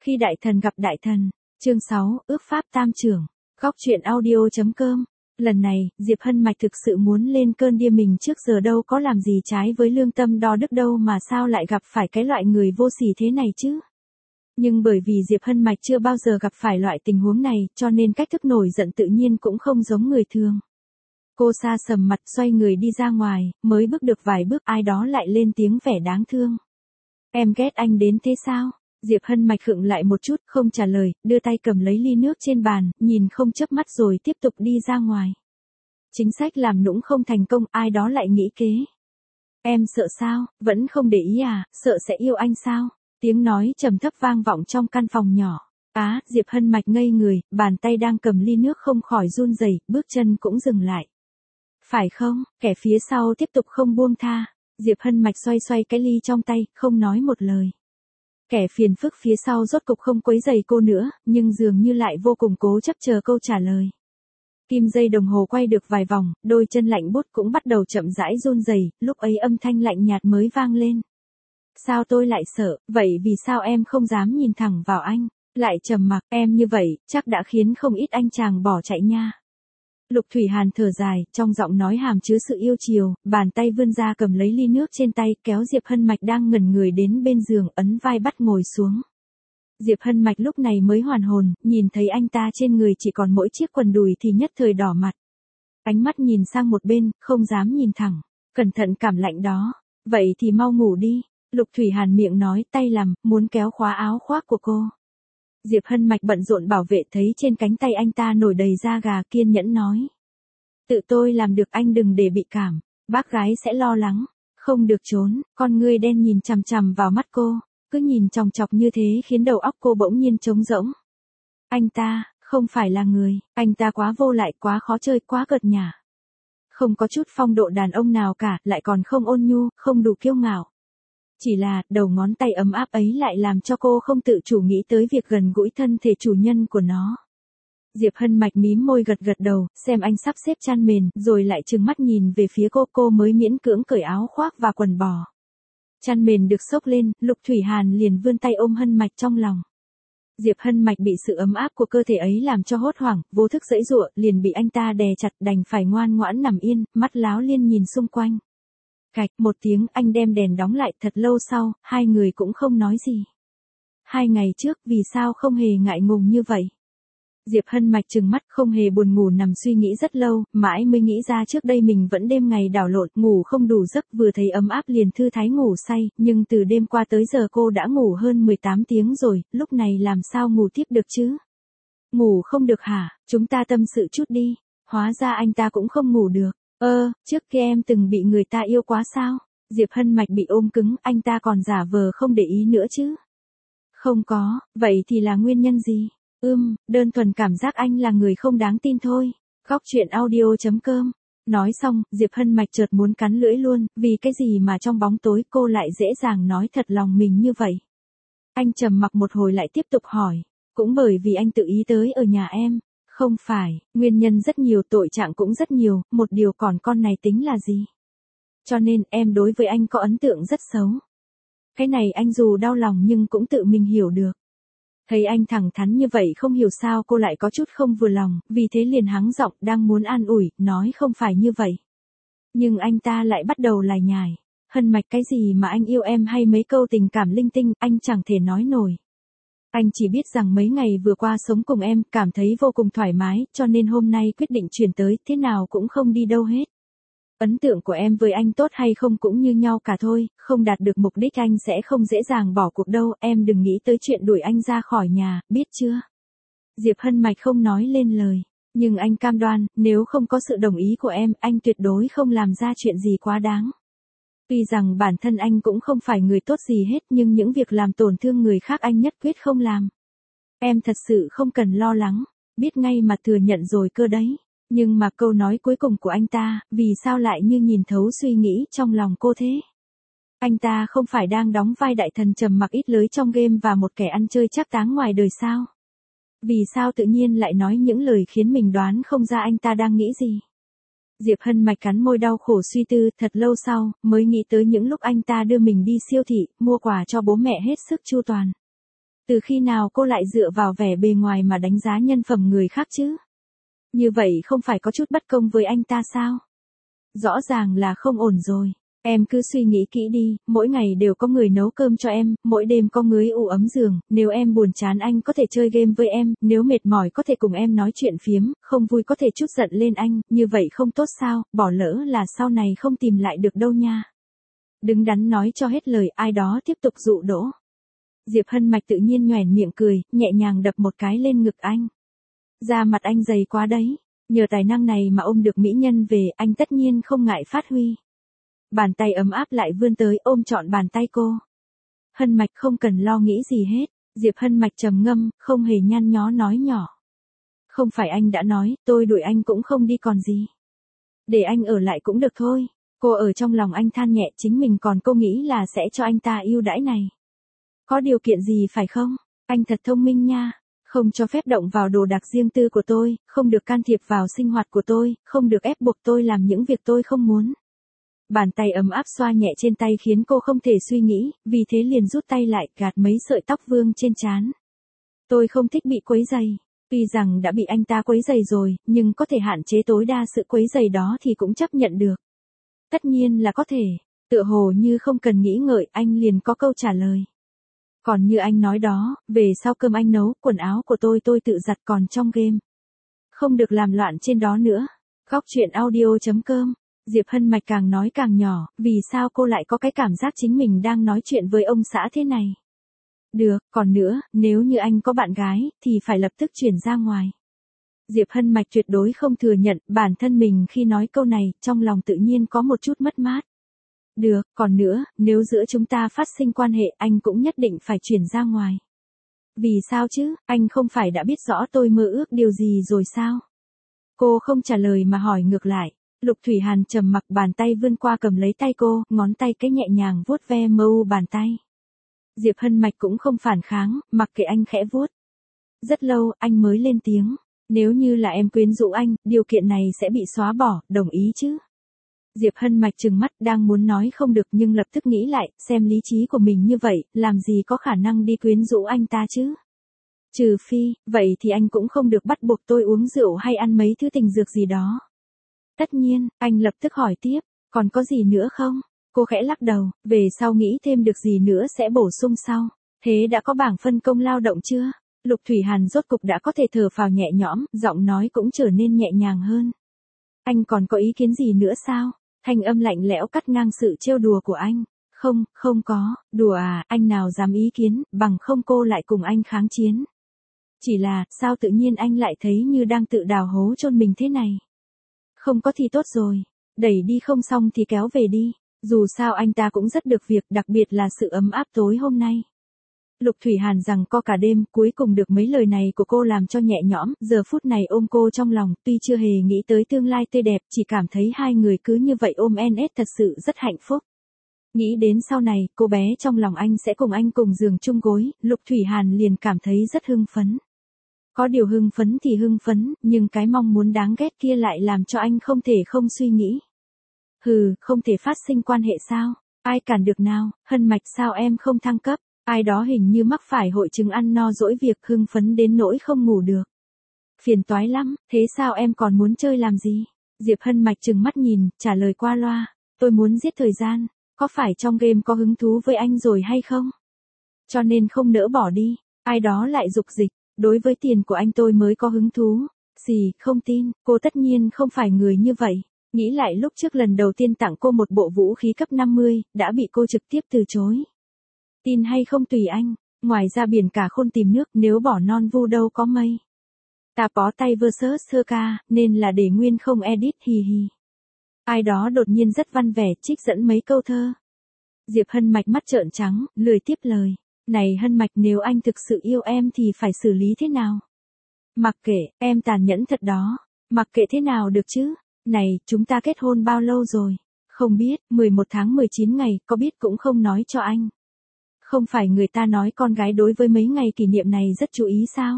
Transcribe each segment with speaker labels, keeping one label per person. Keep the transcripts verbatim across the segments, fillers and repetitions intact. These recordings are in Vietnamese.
Speaker 1: Khi đại thần gặp đại thần, chương sáu, ước pháp tam trưởng, góc truyện audio.com. Lần này, Diệp Hân Mạch thực sự muốn lên cơn điên, mình trước giờ đâu có làm gì trái với lương tâm đo đức đâu mà sao lại gặp phải cái loại người vô sỉ thế này chứ. Nhưng bởi vì Diệp Hân Mạch chưa bao giờ gặp phải loại tình huống này, cho nên cách thức nổi giận tự nhiên cũng không giống người thường. Cô sa sầm mặt xoay người đi ra ngoài, mới bước được vài bước ai đó lại lên tiếng vẻ đáng thương. Em ghét anh đến thế sao? Diệp Hân Mạch khựng lại một chút, không trả lời, đưa tay cầm lấy ly nước trên bàn, nhìn không chớp mắt rồi tiếp tục đi ra ngoài. Chính sách làm nũng không thành công, ai đó lại nghĩ kế. Em sợ sao, vẫn không để ý à, sợ sẽ yêu anh sao? Tiếng nói trầm thấp vang vọng trong căn phòng nhỏ. Á, Diệp Hân Mạch ngây người, bàn tay đang cầm ly nước không khỏi run rẩy, bước chân cũng dừng lại. Phải không, kẻ phía sau tiếp tục không buông tha. Diệp Hân Mạch xoay xoay cái ly trong tay, không nói một lời. Kẻ phiền phức phía sau rốt cục không quấy rầy cô nữa, nhưng dường như lại vô cùng cố chấp chờ câu trả lời. Kim dây đồng hồ quay được vài vòng, đôi chân lạnh buốt cũng bắt đầu chậm rãi run rẩy, lúc ấy âm thanh lạnh nhạt mới vang lên. Sao tôi lại sợ, vậy vì sao em không dám nhìn thẳng vào anh, lại trầm mặc, em như vậy, chắc đã khiến không ít anh chàng bỏ chạy nha. Lục Thủy Hàn thở dài, trong giọng nói hàm chứa sự yêu chiều, bàn tay vươn ra cầm lấy ly nước trên tay, kéo Diệp Hân Mạch đang ngẩn người đến bên giường, ấn vai bắt ngồi xuống. Diệp Hân Mạch lúc này mới hoàn hồn, nhìn thấy anh ta trên người chỉ còn mỗi chiếc quần đùi thì nhất thời đỏ mặt. Ánh mắt nhìn sang một bên, không dám nhìn thẳng, cẩn thận cảm lạnh đó. Vậy thì mau ngủ đi. Lục Thủy Hàn miệng nói, tay làm, muốn kéo khóa áo khoác của cô. Diệp Hân Mạch bận rộn bảo vệ, thấy trên cánh tay anh ta nổi đầy da gà, kiên nhẫn nói. Tự tôi làm được, anh đừng để bị cảm, bác gái sẽ lo lắng. Không được trốn, con ngươi đen nhìn chằm chằm vào mắt cô, cứ nhìn chòng chọc như thế khiến đầu óc cô bỗng nhiên trống rỗng. Anh ta, không phải là người, anh ta quá vô lại, quá khó chơi, quá cợt nhả. Không có chút phong độ đàn ông nào cả, lại còn không ôn nhu, không đủ kiêu ngạo. Chỉ là, đầu ngón tay ấm áp ấy lại làm cho cô không tự chủ nghĩ tới việc gần gũi thân thể chủ nhân của nó. Diệp Hân Mạch mím môi gật gật đầu, xem anh sắp xếp chăn mền, rồi lại trừng mắt nhìn về phía cô, cô mới miễn cưỡng cởi áo khoác và quần bò. Chăn mền được xốc lên, Lục Thủy Hàn liền vươn tay ôm Hân Mạch trong lòng. Diệp Hân Mạch bị sự ấm áp của cơ thể ấy làm cho hốt hoảng, vô thức giãy giụa, liền bị anh ta đè chặt, đành phải ngoan ngoãn nằm yên, mắt láo liên nhìn xung quanh. Cạch, một tiếng, anh đem đèn đóng lại. Thật lâu sau, hai người cũng không nói gì. Hai ngày trước, vì sao không hề ngại ngùng như vậy? Diệp Hân Mạch trừng mắt, không hề buồn ngủ, nằm suy nghĩ rất lâu, mãi mới nghĩ ra trước đây mình vẫn đêm ngày đảo lộn, ngủ không đủ giấc, vừa thấy ấm áp liền thư thái ngủ say, nhưng từ đêm qua tới giờ cô đã ngủ hơn mười tám tiếng rồi, lúc này làm sao ngủ tiếp được chứ? Ngủ không được hả? Chúng ta tâm sự chút đi. Hóa ra anh ta cũng không ngủ được. Ơ, trước kia em từng bị người ta yêu quá sao? Diệp Hân Mạch bị ôm cứng, anh ta còn giả vờ không để ý nữa chứ? Không có, vậy thì là nguyên nhân gì? Ưm, đơn thuần cảm giác anh là người không đáng tin thôi. Góc truyện audio.com. Nói xong, Diệp Hân Mạch chợt muốn cắn lưỡi luôn, vì cái gì mà trong bóng tối cô lại dễ dàng nói thật lòng mình như vậy. Anh trầm mặc một hồi lại tiếp tục hỏi, cũng bởi vì anh tự ý tới ở nhà em. Không phải, nguyên nhân rất nhiều, tội trạng cũng rất nhiều, một điều còn con này tính là gì? Cho nên em đối với anh có ấn tượng rất xấu. Cái này anh dù đau lòng nhưng cũng tự mình hiểu được. Thấy anh thẳng thắn như vậy không hiểu sao cô lại có chút không vừa lòng, vì thế liền hắng giọng đang muốn an ủi, nói không phải như vậy. Nhưng anh ta lại bắt đầu lải nhải. Hân Mạch, cái gì mà anh yêu em hay mấy câu tình cảm linh tinh, anh chẳng thể nói nổi. Anh chỉ biết rằng mấy ngày vừa qua sống cùng em, cảm thấy vô cùng thoải mái, cho nên hôm nay quyết định chuyển tới, thế nào cũng không đi đâu hết. Ấn tượng của em với anh tốt hay không cũng như nhau cả thôi, không đạt được mục đích anh sẽ không dễ dàng bỏ cuộc đâu, em đừng nghĩ tới chuyện đuổi anh ra khỏi nhà, biết chưa? Diệp Hân Mạch không nói lên lời, nhưng anh cam đoan, nếu không có sự đồng ý của em, anh tuyệt đối không làm ra chuyện gì quá đáng. Tuy rằng bản thân anh cũng không phải người tốt gì hết, nhưng những việc làm tổn thương người khác anh nhất quyết không làm. Em thật sự không cần lo lắng, biết ngay mà thừa nhận rồi cơ đấy. Nhưng mà câu nói cuối cùng của anh ta, vì sao lại như nhìn thấu suy nghĩ trong lòng cô thế? Anh ta không phải đang đóng vai đại thần trầm mặc ít lới trong game và một kẻ ăn chơi trác táng ngoài đời sao? Vì sao tự nhiên lại nói những lời khiến mình đoán không ra anh ta đang nghĩ gì? Diệp Hân Mạch cắn môi đau khổ suy tư, thật lâu sau, mới nghĩ tới những lúc anh ta đưa mình đi siêu thị, mua quà cho bố mẹ hết sức chu toàn. Từ khi nào cô lại dựa vào vẻ bề ngoài mà đánh giá nhân phẩm người khác chứ? Như vậy không phải có chút bất công với anh ta sao? Rõ ràng là không ổn rồi. Em cứ suy nghĩ kỹ đi, mỗi ngày đều có người nấu cơm cho em, mỗi đêm có người ủ ấm giường, nếu em buồn chán anh có thể chơi game với em, nếu mệt mỏi có thể cùng em nói chuyện phiếm, không vui có thể trút giận lên anh, như vậy không tốt sao, bỏ lỡ là sau này không tìm lại được đâu nha. Đứng đắn nói cho hết lời, ai đó tiếp tục dụ dỗ. Diệp Hân Mạch tự nhiên nhoẻn miệng cười, nhẹ nhàng đập một cái lên ngực anh. Da mặt anh dày quá đấy, nhờ tài năng này mà ôm được mỹ nhân về, anh tất nhiên không ngại phát huy. Bàn tay ấm áp lại vươn tới ôm trọn bàn tay cô. Hân Mạch không cần lo nghĩ gì hết, Diệp Hân Mạch trầm ngâm, không hề nhăn nhó nói nhỏ. Không phải anh đã nói, tôi đuổi anh cũng không đi còn gì. Để anh ở lại cũng được thôi. Cô ở trong lòng anh than nhẹ, chính mình còn cô nghĩ là sẽ cho anh ta ưu đãi này. Có điều kiện gì phải không? Anh thật thông minh nha. Không cho phép động vào đồ đạc riêng tư của tôi, không được can thiệp vào sinh hoạt của tôi, không được ép buộc tôi làm những việc tôi không muốn. Bàn tay ấm áp xoa nhẹ trên tay khiến cô không thể suy nghĩ, vì thế liền rút tay lại, gạt mấy sợi tóc vương trên trán. Tôi không thích bị quấy rầy. Tuy rằng đã bị anh ta quấy rầy rồi, nhưng có thể hạn chế tối đa sự quấy rầy đó thì cũng chấp nhận được. Tất nhiên là có thể. Tựa hồ như không cần nghĩ ngợi, anh liền có câu trả lời. Còn như anh nói đó, về sau cơm anh nấu, quần áo của tôi tôi tự giặt, còn trong game. Không được làm loạn trên đó nữa. Góc truyện audio chấm com. Diệp Hân Mạch càng nói càng nhỏ, vì sao cô lại có cái cảm giác chính mình đang nói chuyện với ông xã thế này? Được, còn nữa, nếu như anh có bạn gái, thì phải lập tức chuyển ra ngoài. Diệp Hân Mạch tuyệt đối không thừa nhận, bản thân mình khi nói câu này, trong lòng tự nhiên có một chút mất mát. Được, còn nữa, nếu giữa chúng ta phát sinh quan hệ, anh cũng nhất định phải chuyển ra ngoài. Vì sao chứ, anh không phải đã biết rõ tôi mơ ước điều gì rồi sao? Cô không trả lời mà hỏi ngược lại. Lục Thủy Hàn trầm mặc, bàn tay vươn qua cầm lấy tay cô, ngón tay cái nhẹ nhàng vuốt ve mờ u bàn tay. Diệp Hân Mạch cũng không phản kháng, mặc kệ anh khẽ vuốt. Rất lâu, anh mới lên tiếng. Nếu như là em quyến rũ anh, điều kiện này sẽ bị xóa bỏ, đồng ý chứ? Diệp Hân Mạch trừng mắt, đang muốn nói không được nhưng lập tức nghĩ lại, xem lý trí của mình như vậy, làm gì có khả năng đi quyến rũ anh ta chứ? Trừ phi, vậy thì anh cũng không được bắt buộc tôi uống rượu hay ăn mấy thứ tình dược gì đó. Tất nhiên, anh lập tức hỏi tiếp, còn có gì nữa không? Cô khẽ lắc đầu, về sau nghĩ thêm được gì nữa sẽ bổ sung sau. Thế đã có bảng phân công lao động chưa? Lục Thủy Hàn rốt cục đã có thể thở phào nhẹ nhõm, giọng nói cũng trở nên nhẹ nhàng hơn. Anh còn có ý kiến gì nữa sao? Thanh âm lạnh lẽo cắt ngang sự trêu đùa của anh. Không, không có, đùa à, anh nào dám ý kiến, bằng không cô lại cùng anh kháng chiến. Chỉ là, sao tự nhiên anh lại thấy như đang tự đào hố chôn mình thế này? Không có thì tốt rồi, đẩy đi không xong thì kéo về đi, dù sao anh ta cũng rất được việc, đặc biệt là sự ấm áp tối hôm nay. Lục Thủy Hàn rằng co cả đêm, cuối cùng được mấy lời này của cô làm cho nhẹ nhõm, giờ phút này ôm cô trong lòng, tuy chưa hề nghĩ tới tương lai tươi đẹp, chỉ cảm thấy hai người cứ như vậy ôm en ét thật sự rất hạnh phúc. Nghĩ đến sau này, cô bé trong lòng anh sẽ cùng anh cùng giường chung gối, Lục Thủy Hàn liền cảm thấy rất hưng phấn. Có điều hưng phấn thì hưng phấn, nhưng cái mong muốn đáng ghét kia lại làm cho anh không thể không suy nghĩ. Hừ, không thể phát sinh quan hệ sao? Ai cản được nào? Hân Mạch sao em không thăng cấp? Ai đó hình như mắc phải hội chứng ăn no dỗi việc, hưng phấn đến nỗi không ngủ được. Phiền toái lắm, thế sao em còn muốn chơi làm gì? Diệp Hân Mạch trừng mắt nhìn, trả lời qua loa. Tôi muốn giết thời gian, có phải trong game có hứng thú với anh rồi hay không? Cho nên không nỡ bỏ đi, ai đó lại dục dịch. Đối với tiền của anh tôi mới có hứng thú. Gì, không tin, cô tất nhiên không phải người như vậy. Nghĩ lại lúc trước lần đầu tiên tặng cô một bộ vũ khí cấp năm mươi, đã bị cô trực tiếp từ chối. Tin hay không tùy anh, ngoài ra biển cả khôn tìm nước, nếu bỏ non vu đâu có mây. Ta bó tay versus sơ ca, nên là để nguyên không edit, hì hì. Ai đó đột nhiên rất văn vẻ trích dẫn mấy câu thơ. Diệp Hân Mạch mắt trợn trắng, lười tiếp lời. Này Hân Mạch, nếu anh thực sự yêu em thì phải xử lý thế nào? Mặc kệ, em tàn nhẫn thật đó. Mặc kệ thế nào được chứ? Này, chúng ta kết hôn bao lâu rồi? Không biết, mười một tháng mười chín ngày, có biết cũng không nói cho anh. Không phải người ta nói con gái đối với mấy ngày kỷ niệm này rất chú ý sao?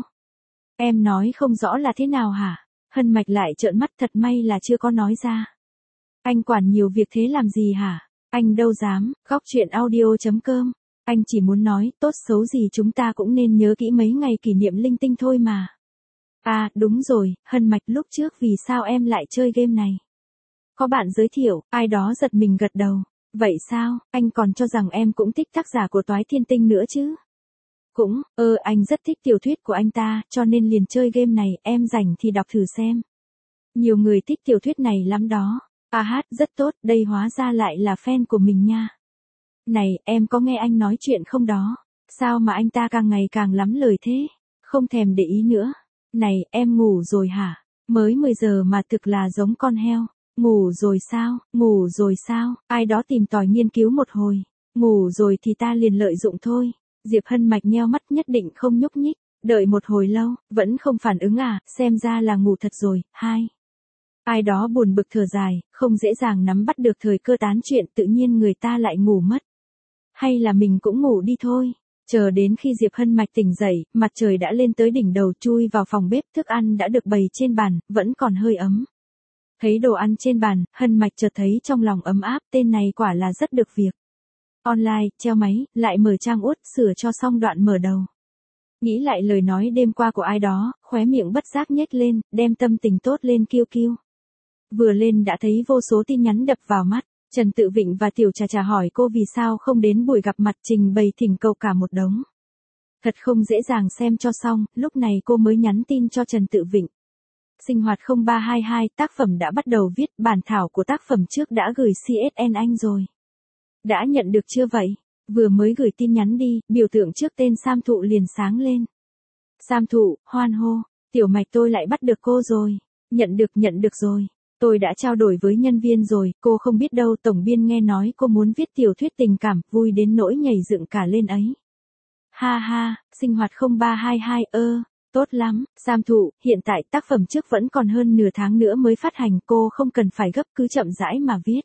Speaker 1: Em nói không rõ là thế nào hả? Hân Mạch lại trợn mắt, thật may là chưa có nói ra. Anh quản nhiều việc thế làm gì hả? Anh đâu dám, góc truyện audio chấm com Anh chỉ muốn nói, tốt xấu gì chúng ta cũng nên nhớ kỹ mấy ngày kỷ niệm linh tinh thôi mà. À, đúng rồi, Hân Mạch, lúc trước vì sao em lại chơi game này? Có bạn giới thiệu, ai đó giật mình gật đầu. Vậy sao, anh còn cho rằng em cũng thích tác giả của Toái Thiên Tinh nữa chứ? Cũng, ơ ờ, anh rất thích tiểu thuyết của anh ta, cho nên liền chơi game này, em rảnh thì đọc thử xem. Nhiều người thích tiểu thuyết này lắm đó. À hát, rất tốt, đây hóa ra lại là fan của mình nha. Này, em có nghe anh nói chuyện không đó? Sao mà anh ta càng ngày càng lắm lời thế? Không thèm để ý nữa. Này, em ngủ rồi hả? Mới mười giờ mà thực là giống con heo. Ngủ rồi sao? Ngủ rồi sao? Ai đó tìm tòi nghiên cứu một hồi. Ngủ rồi thì ta liền lợi dụng thôi. Diệp Hân Mạch nheo mắt nhất định không nhúc nhích. Đợi một hồi lâu, vẫn không phản ứng à, xem ra là ngủ thật rồi. Hai. Ai đó buồn bực thở dài, không dễ dàng nắm bắt được thời cơ tán chuyện, tự nhiên người ta lại ngủ mất. Hay là mình cũng ngủ đi thôi. Chờ đến khi Diệp Hân Mạch tỉnh dậy, mặt trời đã lên tới đỉnh đầu, chui vào phòng bếp, thức ăn đã được bày trên bàn, vẫn còn hơi ấm. Thấy đồ ăn trên bàn, Hân Mạch chợt thấy trong lòng ấm áp, tên này quả là rất được việc. Online, treo máy, lại mở trang út, sửa cho xong đoạn mở đầu. Nghĩ lại lời nói đêm qua của ai đó, khóe miệng bất giác nhếch lên, đem tâm tình tốt lên kiêu kiêu. Vừa lên đã thấy vô số tin nhắn đập vào mắt. Trần Tự Vịnh và Tiểu Trà Trà hỏi cô vì sao không đến buổi gặp mặt, trình bày thỉnh cầu cả một đống. Thật không dễ dàng xem cho xong, lúc này cô mới nhắn tin cho Trần Tự Vịnh. Sinh hoạt không ba hai hai, tác phẩm đã bắt đầu viết, bản thảo của tác phẩm trước đã gửi xê ét en anh rồi. Đã nhận được chưa vậy? Vừa mới gửi tin nhắn đi, biểu tượng trước tên Sam Thụ liền sáng lên. Sam Thụ, hoan hô, Tiểu Mạch tôi lại bắt được cô rồi. Nhận được nhận được rồi. Tôi đã trao đổi với nhân viên rồi, cô không biết đâu, tổng biên nghe nói cô muốn viết tiểu thuyết tình cảm, vui đến nỗi nhảy dựng cả lên ấy. Ha ha, sinh hoạt không ba hai hai, ơ, tốt lắm, Sam Thụ, hiện tại tác phẩm trước vẫn còn hơn nửa tháng nữa mới phát hành, cô không cần phải gấp, cứ chậm rãi mà viết.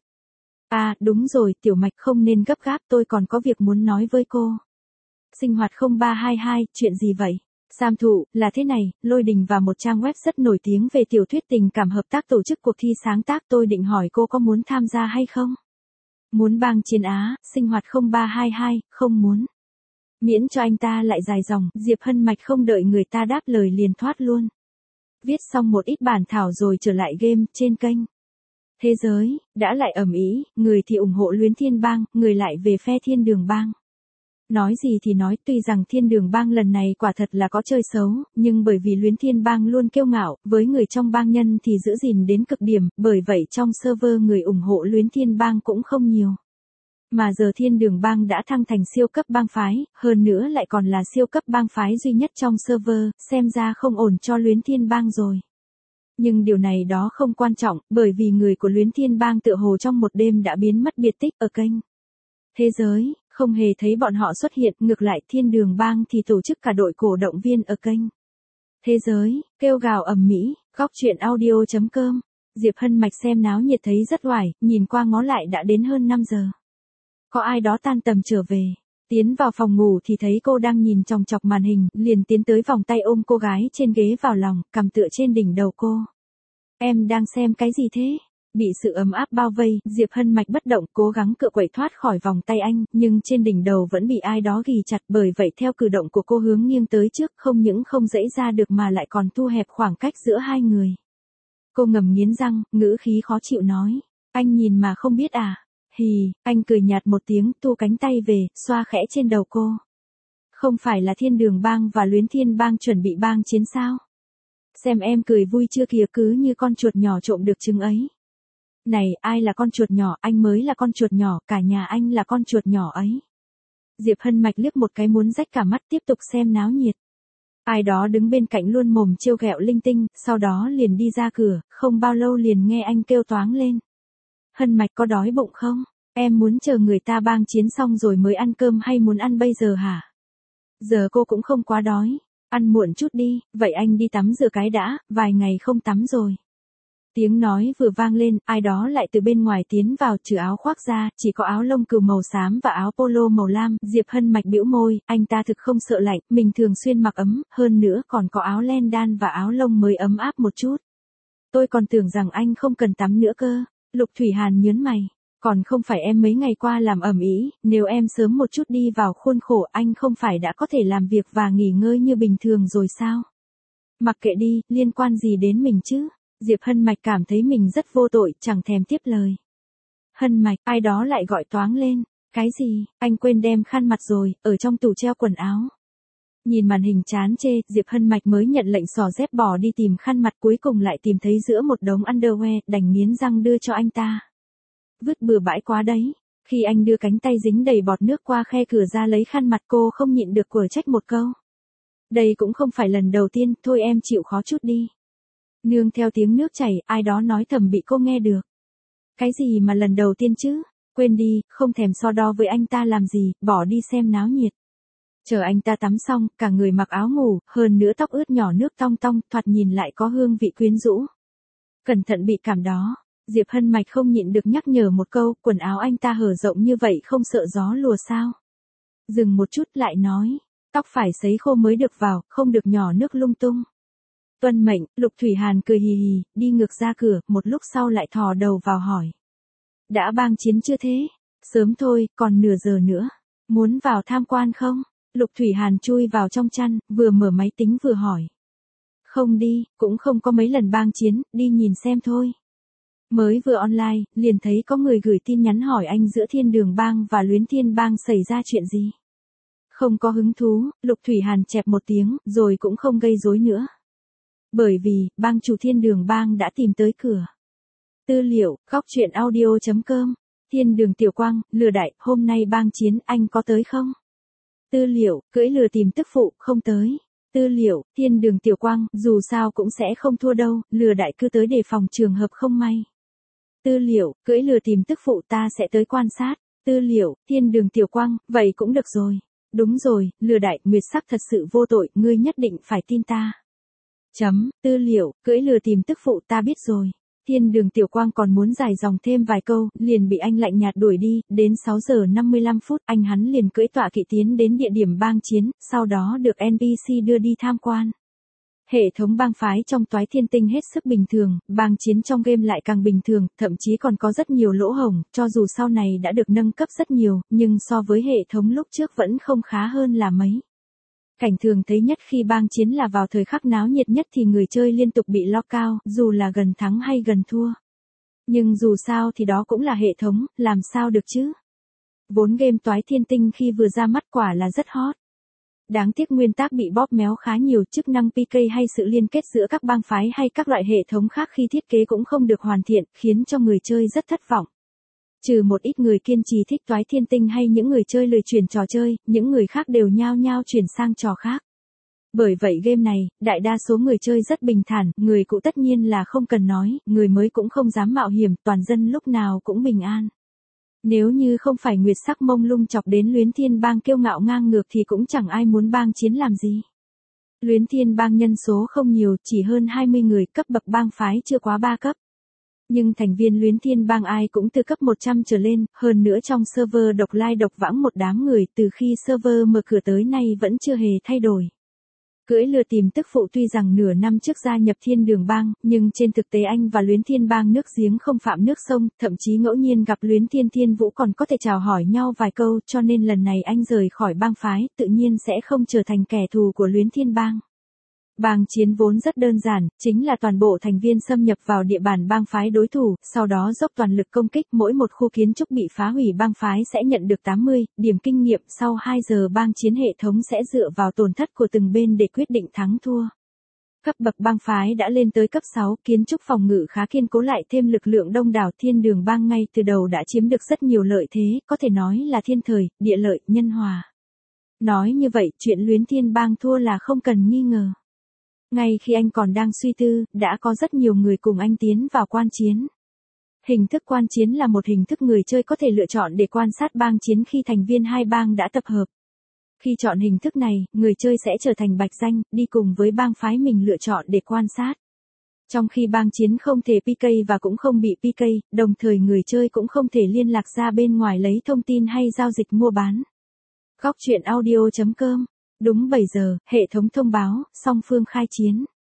Speaker 1: À, đúng rồi, Tiểu Mạch không nên gấp gáp, tôi còn có việc muốn nói với cô. Sinh hoạt không ba hai hai, chuyện gì vậy? Sam Thụ, là thế này, Lôi Đình và một trang web rất nổi tiếng về tiểu thuyết tình cảm hợp tác tổ chức cuộc thi sáng tác, tôi định hỏi cô có muốn tham gia hay không? Muốn bang chiến Á, sinh hoạt không ba hai hai, không muốn. Miễn cho anh ta lại dài dòng, Diệp Hân Mạch không đợi người ta đáp lời liền thoát luôn. Viết xong một ít bản thảo rồi trở lại game, trên kênh. Thế giới, đã lại ầm ĩ, người thì ủng hộ Luyến Thiên Bang, người lại về phe Thiên Đường Bang. Nói gì thì nói, tuy rằng Thiên Đường Bang lần này quả thật là có chơi xấu, nhưng bởi vì Luyến Thiên Bang luôn kiêu ngạo, với người trong bang nhân thì giữ gìn đến cực điểm, bởi vậy trong server người ủng hộ Luyến Thiên Bang cũng không nhiều. Mà giờ Thiên Đường Bang đã thăng thành siêu cấp bang phái, hơn nữa lại còn là siêu cấp bang phái duy nhất trong server, xem ra không ổn cho Luyến Thiên Bang rồi. Nhưng điều này đó không quan trọng, bởi vì người của Luyến Thiên Bang tựa hồ trong một đêm đã biến mất biệt tích ở kênh Thế giới, không hề thấy bọn họ xuất hiện, ngược lại Thiên Đường Bang thì tổ chức cả đội cổ động viên ở kênh Thế giới, kêu gào ầm ĩ, góc truyện audio chấm com. Diệp Hân Mạch xem náo nhiệt thấy rất oải, nhìn qua ngó lại đã đến hơn năm giờ. Có ai đó tan tầm trở về. Tiến vào phòng ngủ thì thấy cô đang nhìn chòng chọc màn hình, liền tiến tới vòng tay ôm cô gái trên ghế vào lòng, cầm tựa trên đỉnh đầu cô. Em đang xem cái gì thế? Bị sự ấm áp bao vây, Diệp Hân Mạch bất động, cố gắng cựa quậy thoát khỏi vòng tay anh, nhưng trên đỉnh đầu vẫn bị ai đó ghì chặt, bởi vậy theo cử động của cô hướng nghiêng tới trước, không những không dãy ra được mà lại còn thu hẹp khoảng cách giữa hai người. Cô ngầm nghiến răng, ngữ khí khó chịu nói, anh nhìn mà không biết à? Hì, anh cười nhạt một tiếng, thu cánh tay về, xoa khẽ trên đầu cô. Không phải là Thiên Đường Bang và Luyến Thiên Bang chuẩn bị bang chiến sao? Xem em cười vui chưa kìa, cứ như con chuột nhỏ trộm được trứng ấy. Này, ai là con chuột nhỏ, anh mới là con chuột nhỏ, cả nhà anh là con chuột nhỏ ấy. Diệp Hân Mạch liếc một cái muốn rách cả mắt, tiếp tục xem náo nhiệt. Ai đó đứng bên cạnh luôn mồm trêu ghẹo linh tinh, sau đó liền đi ra cửa, không bao lâu liền nghe anh kêu toáng lên. Hân Mạch có đói bụng không? Em muốn chờ người ta bang chiến xong rồi mới ăn cơm hay muốn ăn bây giờ hả? Giờ cô cũng không quá đói. Ăn muộn chút đi, vậy anh đi tắm rửa cái đã, vài ngày không tắm rồi. Tiếng nói vừa vang lên, ai đó lại từ bên ngoài tiến vào, trừ áo khoác ra, chỉ có áo lông cừu màu xám và áo polo màu lam. Diệp Hân Mạch bĩu môi, anh ta thực không sợ lạnh, mình thường xuyên mặc ấm, hơn nữa còn có áo len đan và áo lông mới ấm áp một chút. Tôi còn tưởng rằng anh không cần tắm nữa cơ. Lục Thủy Hàn nhớn mày. Còn không phải em mấy ngày qua làm ầm ĩ, nếu em sớm một chút đi vào khuôn khổ anh không phải đã có thể làm việc và nghỉ ngơi như bình thường rồi sao? Mặc kệ đi, liên quan gì đến mình chứ? Diệp Hân Mạch cảm thấy mình rất vô tội, chẳng thèm tiếp lời. Hân Mạch, ai đó lại gọi toáng lên. Cái gì, anh quên đem khăn mặt rồi, ở trong tủ treo quần áo. Nhìn màn hình chán chê, Diệp Hân Mạch mới nhận lệnh xỏ dép bỏ đi tìm khăn mặt, cuối cùng lại tìm thấy giữa một đống underwear, đành nghiến răng đưa cho anh ta. Vứt bừa bãi quá đấy. Khi anh đưa cánh tay dính đầy bọt nước qua khe cửa ra lấy khăn mặt, cô không nhịn được quở trách một câu. Đây cũng không phải lần đầu tiên, thôi em chịu khó chút đi. Nương theo tiếng nước chảy, ai đó nói thầm bị cô nghe được. Cái gì mà lần đầu tiên chứ? Quên đi, không thèm so đo với anh ta làm gì, bỏ đi xem náo nhiệt. Chờ anh ta tắm xong, cả người mặc áo ngủ, hơn nữa tóc ướt nhỏ nước tong tong, thoạt nhìn lại có hương vị quyến rũ. Cẩn thận bị cảm đó, Diệp Hân Mạch không nhịn được nhắc nhở một câu, quần áo anh ta hở rộng như vậy không sợ gió lùa sao? Dừng một chút lại nói, tóc phải sấy khô mới được vào, không được nhỏ nước lung tung. Tuân mệnh, Lục Thủy Hàn cười hì hì, đi ngược ra cửa, một lúc sau lại thò đầu vào hỏi. Đã bang chiến chưa thế? Sớm thôi, còn nửa giờ nữa. Muốn vào tham quan không? Lục Thủy Hàn chui vào trong chăn, vừa mở máy tính vừa hỏi. Không đi, cũng không có mấy lần bang chiến, đi nhìn xem thôi. Mới vừa online, liền thấy có người gửi tin nhắn hỏi anh giữa Thiên Đường Bang và Luyến Thiên Bang xảy ra chuyện gì. Không có hứng thú, Lục Thủy Hàn chẹp một tiếng, rồi cũng không gây rối nữa. Bởi vì, bang chủ Thiên Đường Bang đã tìm tới cửa. Tư liệu, góc truyện audio chấm com. Thiên Đường Tiểu Quang, lừa đại, hôm nay bang chiến, anh có tới không? Tư liệu, cưỡi lừa tìm tức phụ, không tới. Tư liệu, Thiên Đường Tiểu Quang, dù sao cũng sẽ không thua đâu, lừa đại cứ tới đề phòng trường hợp không may. Tư liệu, cưỡi lừa tìm tức phụ ta sẽ tới quan sát. Tư liệu, Thiên Đường Tiểu Quang, vậy cũng được rồi. Đúng rồi, lừa đại, Nguyệt Sắc thật sự vô tội, ngươi nhất định phải tin ta. Chấm, tư liệu, cưỡi lừa tìm tức phụ ta biết rồi. Thiên Đường Tiểu Quang còn muốn dài dòng thêm vài câu, liền bị anh lạnh nhạt đuổi đi, đến sáu giờ năm mươi lăm phút, anh hắn liền cưỡi tọa kỵ tiến đến địa điểm bang chiến, sau đó được en pê xê đưa đi tham quan. Hệ thống bang phái trong Toái Thiên Tinh hết sức bình thường, bang chiến trong game lại càng bình thường, thậm chí còn có rất nhiều lỗ hổng, cho dù sau này đã được nâng cấp rất nhiều, nhưng so với hệ thống lúc trước vẫn không khá hơn là mấy. Cảnh thường thấy nhất khi bang chiến là vào thời khắc náo nhiệt nhất thì người chơi liên tục bị lock out, dù là gần thắng hay gần thua. Nhưng dù sao thì đó cũng là hệ thống, làm sao được chứ? Vốn game Toái Thiên Tinh khi vừa ra mắt quả là rất hot. Đáng tiếc nguyên tắc bị bóp méo khá nhiều, chức năng pê ca hay sự liên kết giữa các bang phái hay các loại hệ thống khác khi thiết kế cũng không được hoàn thiện, khiến cho người chơi rất thất vọng. Trừ một ít người kiên trì thích Toái Thiên Tinh hay những người chơi lười chuyển trò chơi, những người khác đều nhao nhao chuyển sang trò khác. Bởi vậy game này, đại đa số người chơi rất bình thản, người cũ tất nhiên là không cần nói, người mới cũng không dám mạo hiểm, toàn dân lúc nào cũng bình an. Nếu như không phải Nguyệt Sắc mông lung chọc đến Luyến Thiên Bang kiêu ngạo ngang ngược thì cũng chẳng ai muốn bang chiến làm gì. Luyến Thiên Bang nhân số không nhiều, chỉ hơn hai mươi người, cấp bậc bang phái chưa quá ba cấp. Nhưng thành viên Luyến Thiên Bang ai cũng từ cấp một trăm trở lên, hơn nữa trong server độc lai độc vãng một đám người từ khi server mở cửa tới nay vẫn chưa hề thay đổi. Cưỡi lừa tìm tức phụ tuy rằng nửa năm trước gia nhập Thiên Đường Bang, nhưng trên thực tế anh và Luyến Thiên Bang nước giếng không phạm nước sông, thậm chí ngẫu nhiên gặp Luyến Thiên Thiên Vũ còn có thể chào hỏi nhau vài câu, cho nên lần này anh rời khỏi bang phái, tự nhiên sẽ không trở thành kẻ thù của Luyến Thiên Bang. Bang chiến vốn rất đơn giản, chính là toàn bộ thành viên xâm nhập vào địa bàn bang phái đối thủ, sau đó dốc toàn lực công kích, mỗi một khu kiến trúc bị phá hủy bang phái sẽ nhận được tám mươi điểm kinh nghiệm, sau hai giờ bang chiến hệ thống sẽ dựa vào tổn thất của từng bên để quyết định thắng thua. Cấp bậc bang phái đã lên tới cấp sáu, kiến trúc phòng ngự khá kiên cố lại thêm lực lượng đông đảo, Thiên Đường Bang ngay từ đầu đã chiếm được rất nhiều lợi thế, có thể nói là thiên thời, địa lợi, nhân hòa. Nói như vậy, chuyện Luyến Thiên Bang thua là không cần nghi ngờ. Ngay khi anh còn đang suy tư, đã có rất nhiều người cùng anh tiến vào quan chiến. Hình thức quan chiến là một hình thức người chơi có thể lựa chọn để quan sát bang chiến khi thành viên hai bang đã tập hợp. Khi chọn hình thức này, người chơi sẽ trở thành bạch danh, đi cùng với bang phái mình lựa chọn để quan sát. Trong khi bang chiến không thể pê ca và cũng không bị pê ca, đồng thời người chơi cũng không thể liên lạc ra bên ngoài lấy thông tin hay giao dịch mua bán. Góc truyện audio chấm com. Đúng bảy giờ, hệ thống thông báo, song phương khai chiến.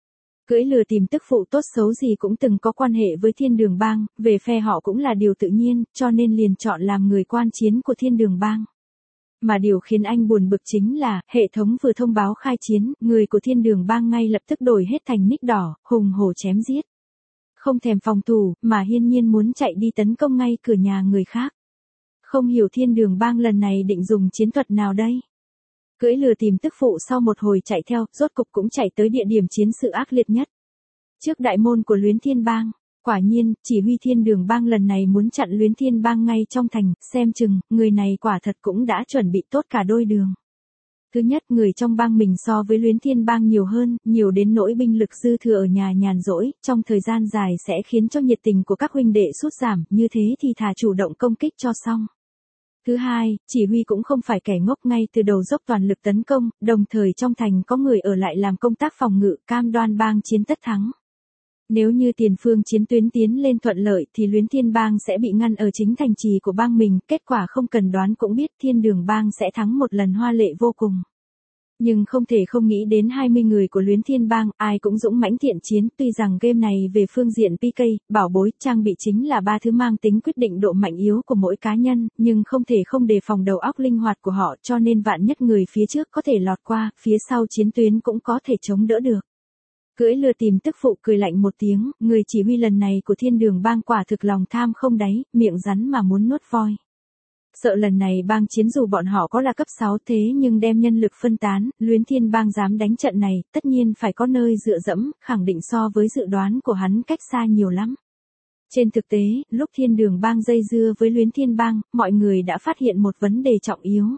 Speaker 1: Cưỡi lừa tìm tức phụ tốt xấu gì cũng từng có quan hệ với thiên đường bang, về phe họ cũng là điều tự nhiên, cho nên liền chọn làm người quan chiến của thiên đường bang. Mà điều khiến anh buồn bực chính là, hệ thống vừa thông báo khai chiến, người của thiên đường bang ngay lập tức đổi hết thành nick đỏ, hùng hổ chém giết. Không thèm phòng thủ, mà hiên nhiên muốn chạy đi tấn công ngay cửa nhà người khác. Không hiểu thiên đường bang lần này định dùng chiến thuật nào đây? Cưỡi lừa tìm tức phụ sau một hồi chạy theo, rốt cục cũng chạy tới địa điểm chiến sự ác liệt nhất. Trước đại môn của Luyến Thiên Bang, quả nhiên, chỉ huy thiên đường bang lần này muốn chặn Luyến Thiên Bang ngay trong thành, xem chừng, người này quả thật cũng đã chuẩn bị tốt cả đôi đường. Thứ nhất, người trong bang mình so với Luyến Thiên Bang nhiều hơn, nhiều đến nỗi binh lực dư thừa ở nhà nhàn rỗi, trong thời gian dài sẽ khiến cho nhiệt tình của các huynh đệ sút giảm, như thế thì thà chủ động công kích cho xong. Thứ hai, chỉ huy cũng không phải kẻ ngốc, ngay từ đầu dốc toàn lực tấn công, đồng thời trong thành có người ở lại làm công tác phòng ngự, cam đoan bang chiến tất thắng. Nếu như tiền phương chiến tuyến tiến lên thuận lợi thì Luyến Thiên Bang sẽ bị ngăn ở chính thành trì của bang mình, kết quả không cần đoán cũng biết thiên đường bang sẽ thắng một lần hoa lệ vô cùng. Nhưng không thể không nghĩ đến hai mươi người của Luyến Thiên Bang, ai cũng dũng mãnh thiện chiến, tuy rằng game này về phương diện pê ca, bảo bối, trang bị chính là ba thứ mang tính quyết định độ mạnh yếu của mỗi cá nhân, nhưng không thể không đề phòng đầu óc linh hoạt của họ, cho nên vạn nhất người phía trước có thể lọt qua, phía sau chiến tuyến cũng có thể chống đỡ được. Cưỡi lừa tìm tức phụ cười lạnh một tiếng, người chỉ huy lần này của thiên đường bang quả thực lòng tham không đáy, miệng rắn mà muốn nuốt voi. Sợ lần này bang chiến dù bọn họ có là cấp sáu thế nhưng đem nhân lực phân tán, Luyến Thiên Bang dám đánh trận này, tất nhiên phải có nơi dựa dẫm, khẳng định so với dự đoán của hắn cách xa nhiều lắm. Trên thực tế, lúc thiên đường bang dây dưa với Luyến Thiên Bang, mọi người đã phát hiện một vấn đề trọng yếu.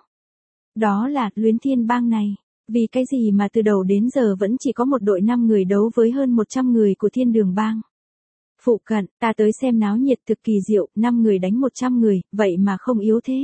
Speaker 1: Đó là, Luyến Thiên Bang này, vì cái gì mà từ đầu đến giờ vẫn chỉ có một đội năm người đấu với hơn một trăm người của thiên đường bang. Phụ cận, ta tới xem náo nhiệt thực kỳ diệu, năm người đánh một trăm người, vậy mà không yếu thế.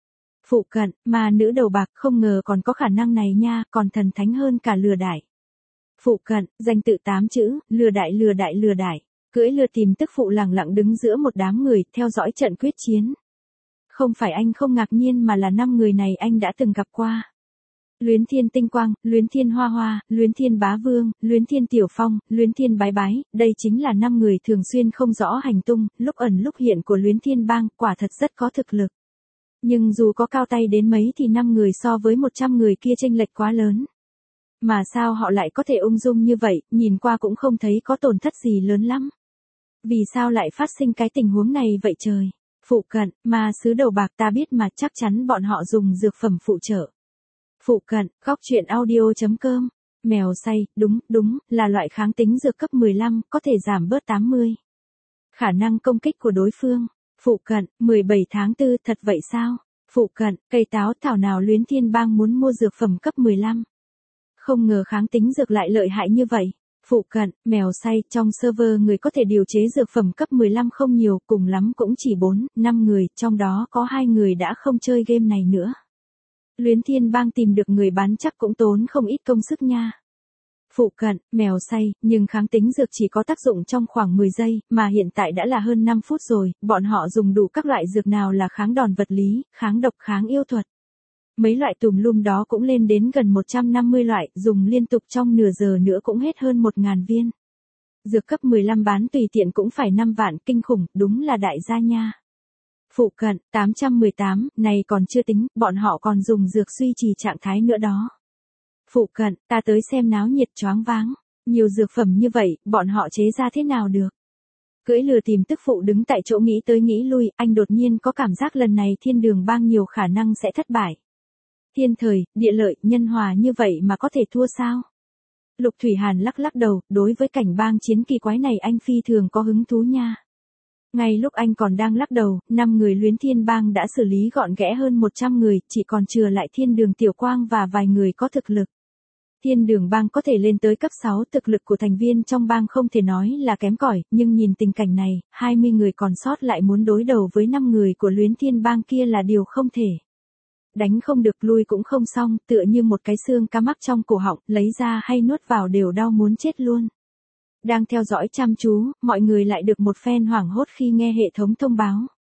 Speaker 1: Phụ cận, mà nữ đầu bạc không ngờ còn có khả năng này nha, còn thần thánh hơn cả lừa đại. Phụ cận, danh tự tám chữ, lừa đại lừa đại lừa đại. Cưỡi lừa tìm tức phụ lẳng lặng đứng giữa một đám người, theo dõi trận quyết chiến. Không phải anh không ngạc nhiên mà là năm người này anh đã từng gặp qua. Luyến Thiên Tinh Quang, Luyến Thiên Hoa Hoa, Luyến Thiên Bá Vương, Luyến Thiên Tiểu Phong, Luyến Thiên Bái Bái, đây chính là năm người thường xuyên không rõ hành tung, lúc ẩn lúc hiện của Luyến Thiên Bang, quả thật rất có thực lực. Nhưng dù có cao tay đến mấy thì năm người so với một trăm người kia chênh lệch quá lớn. Mà sao họ lại có thể ung dung như vậy, nhìn qua cũng không thấy có tổn thất gì lớn lắm. Vì sao lại phát sinh cái tình huống này vậy trời? Phụ cận, mà sứ đầu bạc ta biết mà chắc chắn bọn họ dùng dược phẩm phụ trợ. Phụ cận, góc truyện audio chấm com. Mèo say, đúng, đúng, là loại kháng tính dược cấp mười lăm, có thể giảm bớt tám mươi. Khả năng công kích của đối phương. Phụ cận, mười bảy tháng tư, thật vậy sao? Phụ cận, cây táo thảo nào Luyến Thiên Bang muốn mua dược phẩm cấp mười lăm. Không ngờ kháng tính dược lại lợi hại như vậy. Phụ cận, mèo say, trong server người có thể điều chế dược phẩm cấp mười lăm không nhiều, cùng lắm cũng chỉ bốn, năm người, trong đó có hai người đã không chơi game này nữa. Luyến Thiên Bang tìm được người bán chắc cũng tốn không ít công sức nha. Phụ cận, mèo say, nhưng kháng tính dược chỉ có tác dụng trong khoảng mười giây, mà hiện tại đã là hơn năm phút rồi, bọn họ dùng đủ các loại dược nào là kháng đòn vật lý, kháng độc, kháng yêu thuật. Mấy loại tùm lum đó cũng lên đến gần một trăm năm mươi loại, dùng liên tục trong nửa giờ nữa cũng hết hơn một nghìn viên. Dược cấp mười lăm bán tùy tiện cũng phải năm vạn, kinh khủng, đúng là đại gia nha. Phụ cận, tám trăm mười tám, này còn chưa tính, bọn họ còn dùng dược duy trì trạng thái nữa đó. Phụ cận, ta tới xem náo nhiệt choáng váng. Nhiều dược phẩm như vậy, bọn họ chế ra thế nào được? Cưỡi lừa tìm tức phụ đứng tại chỗ nghĩ tới nghĩ lui, anh đột nhiên có cảm giác lần này thiên đường bang nhiều khả năng sẽ thất bại. Thiên thời, địa lợi, nhân hòa như vậy mà có thể thua sao? Lục Thủy Hàn lắc lắc đầu, đối với cảnh bang chiến kỳ quái này anh phi thường có hứng thú nha. Ngay lúc anh còn đang lắc đầu, năm người Luyến Thiên Bang đã xử lý gọn ghẽ hơn một trăm người, chỉ còn chừa lại Thiên Đường Tiểu Quang và vài người có thực lực. Thiên Đường Bang có thể lên tới cấp sáu, thực lực của thành viên trong bang không thể nói là kém cỏi, nhưng nhìn tình cảnh này, hai mươi người còn sót lại muốn đối đầu với năm người của Luyến Thiên Bang kia là điều không thể. Đánh không được lui cũng không xong, tựa như một cái xương cá mắc trong cổ họng, lấy ra hay nuốt vào đều đau muốn chết luôn. Đang theo dõi chăm chú, mọi người lại được một phen hoảng hốt khi nghe hệ thống thông báo.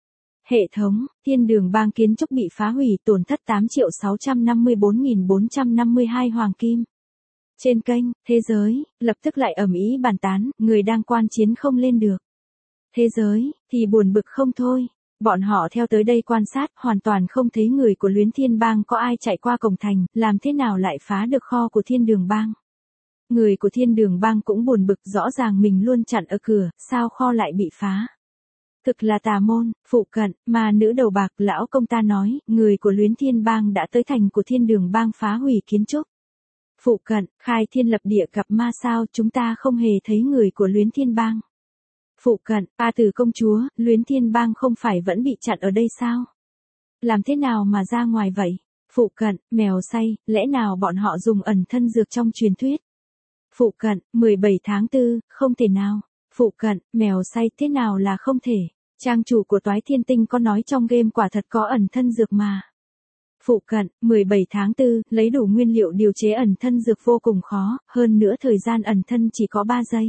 Speaker 1: Hệ thống, Thiên Đường Bang kiến trúc bị phá hủy, tổn thất tám triệu sáu trăm năm mươi bốn nghìn bốn trăm năm mươi hai hoàng kim. Trên kênh Thế Giới, lập tức lại ầm ĩ bàn tán, người đang quan chiến không lên được. Thế Giới, thì buồn bực không thôi. Bọn họ theo tới đây quan sát, hoàn toàn không thấy người của Luyến Thiên Bang có ai chạy qua cổng thành, làm thế nào lại phá được kho của Thiên Đường Bang. Người của Thiên Đường Bang cũng buồn bực, rõ ràng mình luôn chặn ở cửa, sao kho lại bị phá. Thực là tà môn, phụ cận, mà nữ đầu bạc lão công ta nói, người của Luyến Thiên Bang đã tới thành của Thiên Đường Bang phá hủy kiến trúc. Phụ cận, khai thiên lập địa gặp ma sao, chúng ta không hề thấy người của Luyến Thiên Bang. Phụ cận, A Tử công chúa, Luyến Thiên Bang không phải vẫn bị chặn ở đây sao? Làm thế nào mà ra ngoài vậy? Phụ cận, mèo say, lẽ nào bọn họ dùng ẩn thân dược trong truyền thuyết? Phụ cận, mười bảy tháng tư, không thể nào. Phụ cận, mèo say thế nào là không thể? Trang chủ của Toái Thiên Tinh có nói trong game quả thật có ẩn thân dược mà. Phụ cận, mười bảy tháng tư, lấy đủ nguyên liệu điều chế ẩn thân dược vô cùng khó, hơn nữa thời gian ẩn thân chỉ có ba giây.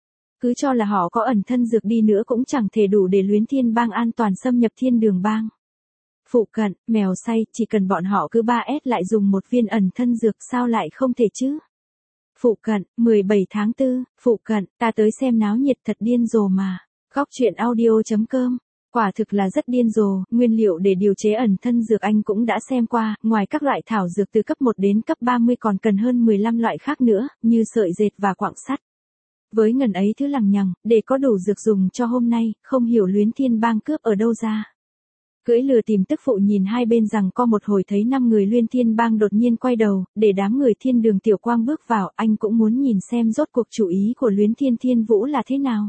Speaker 1: Cứ cho là họ có ẩn thân dược đi nữa cũng chẳng thể đủ để Luyến Thiên Bang an toàn xâm nhập Thiên Đường Bang. Phụ cận, mèo say, chỉ cần bọn họ cứ ba S lại dùng một viên ẩn thân dược sao lại không thể chứ? Phụ cận, mười bảy tháng tư, phụ cận, ta tới xem náo nhiệt thật điên rồ mà. Góc truyện audio.com. Quả thực là rất điên rồ, nguyên liệu để điều chế ẩn thân dược anh cũng đã xem qua, ngoài các loại thảo dược từ cấp một đến cấp ba mươi còn cần hơn mười lăm loại khác nữa, như sợi dệt và quặng sắt. Với ngần ấy thứ lằng nhằng, để có đủ dược dùng cho hôm nay, không hiểu Luyến Thiên Bang cướp ở đâu ra. Cưỡi lừa tìm tức phụ nhìn hai bên rằng co một hồi thấy năm người Luyến Thiên Bang đột nhiên quay đầu, để đám người Thiên Đường Tiểu Quang bước vào, anh cũng muốn nhìn xem rốt cuộc chủ ý của Luyến Thiên Thiên Vũ là thế nào.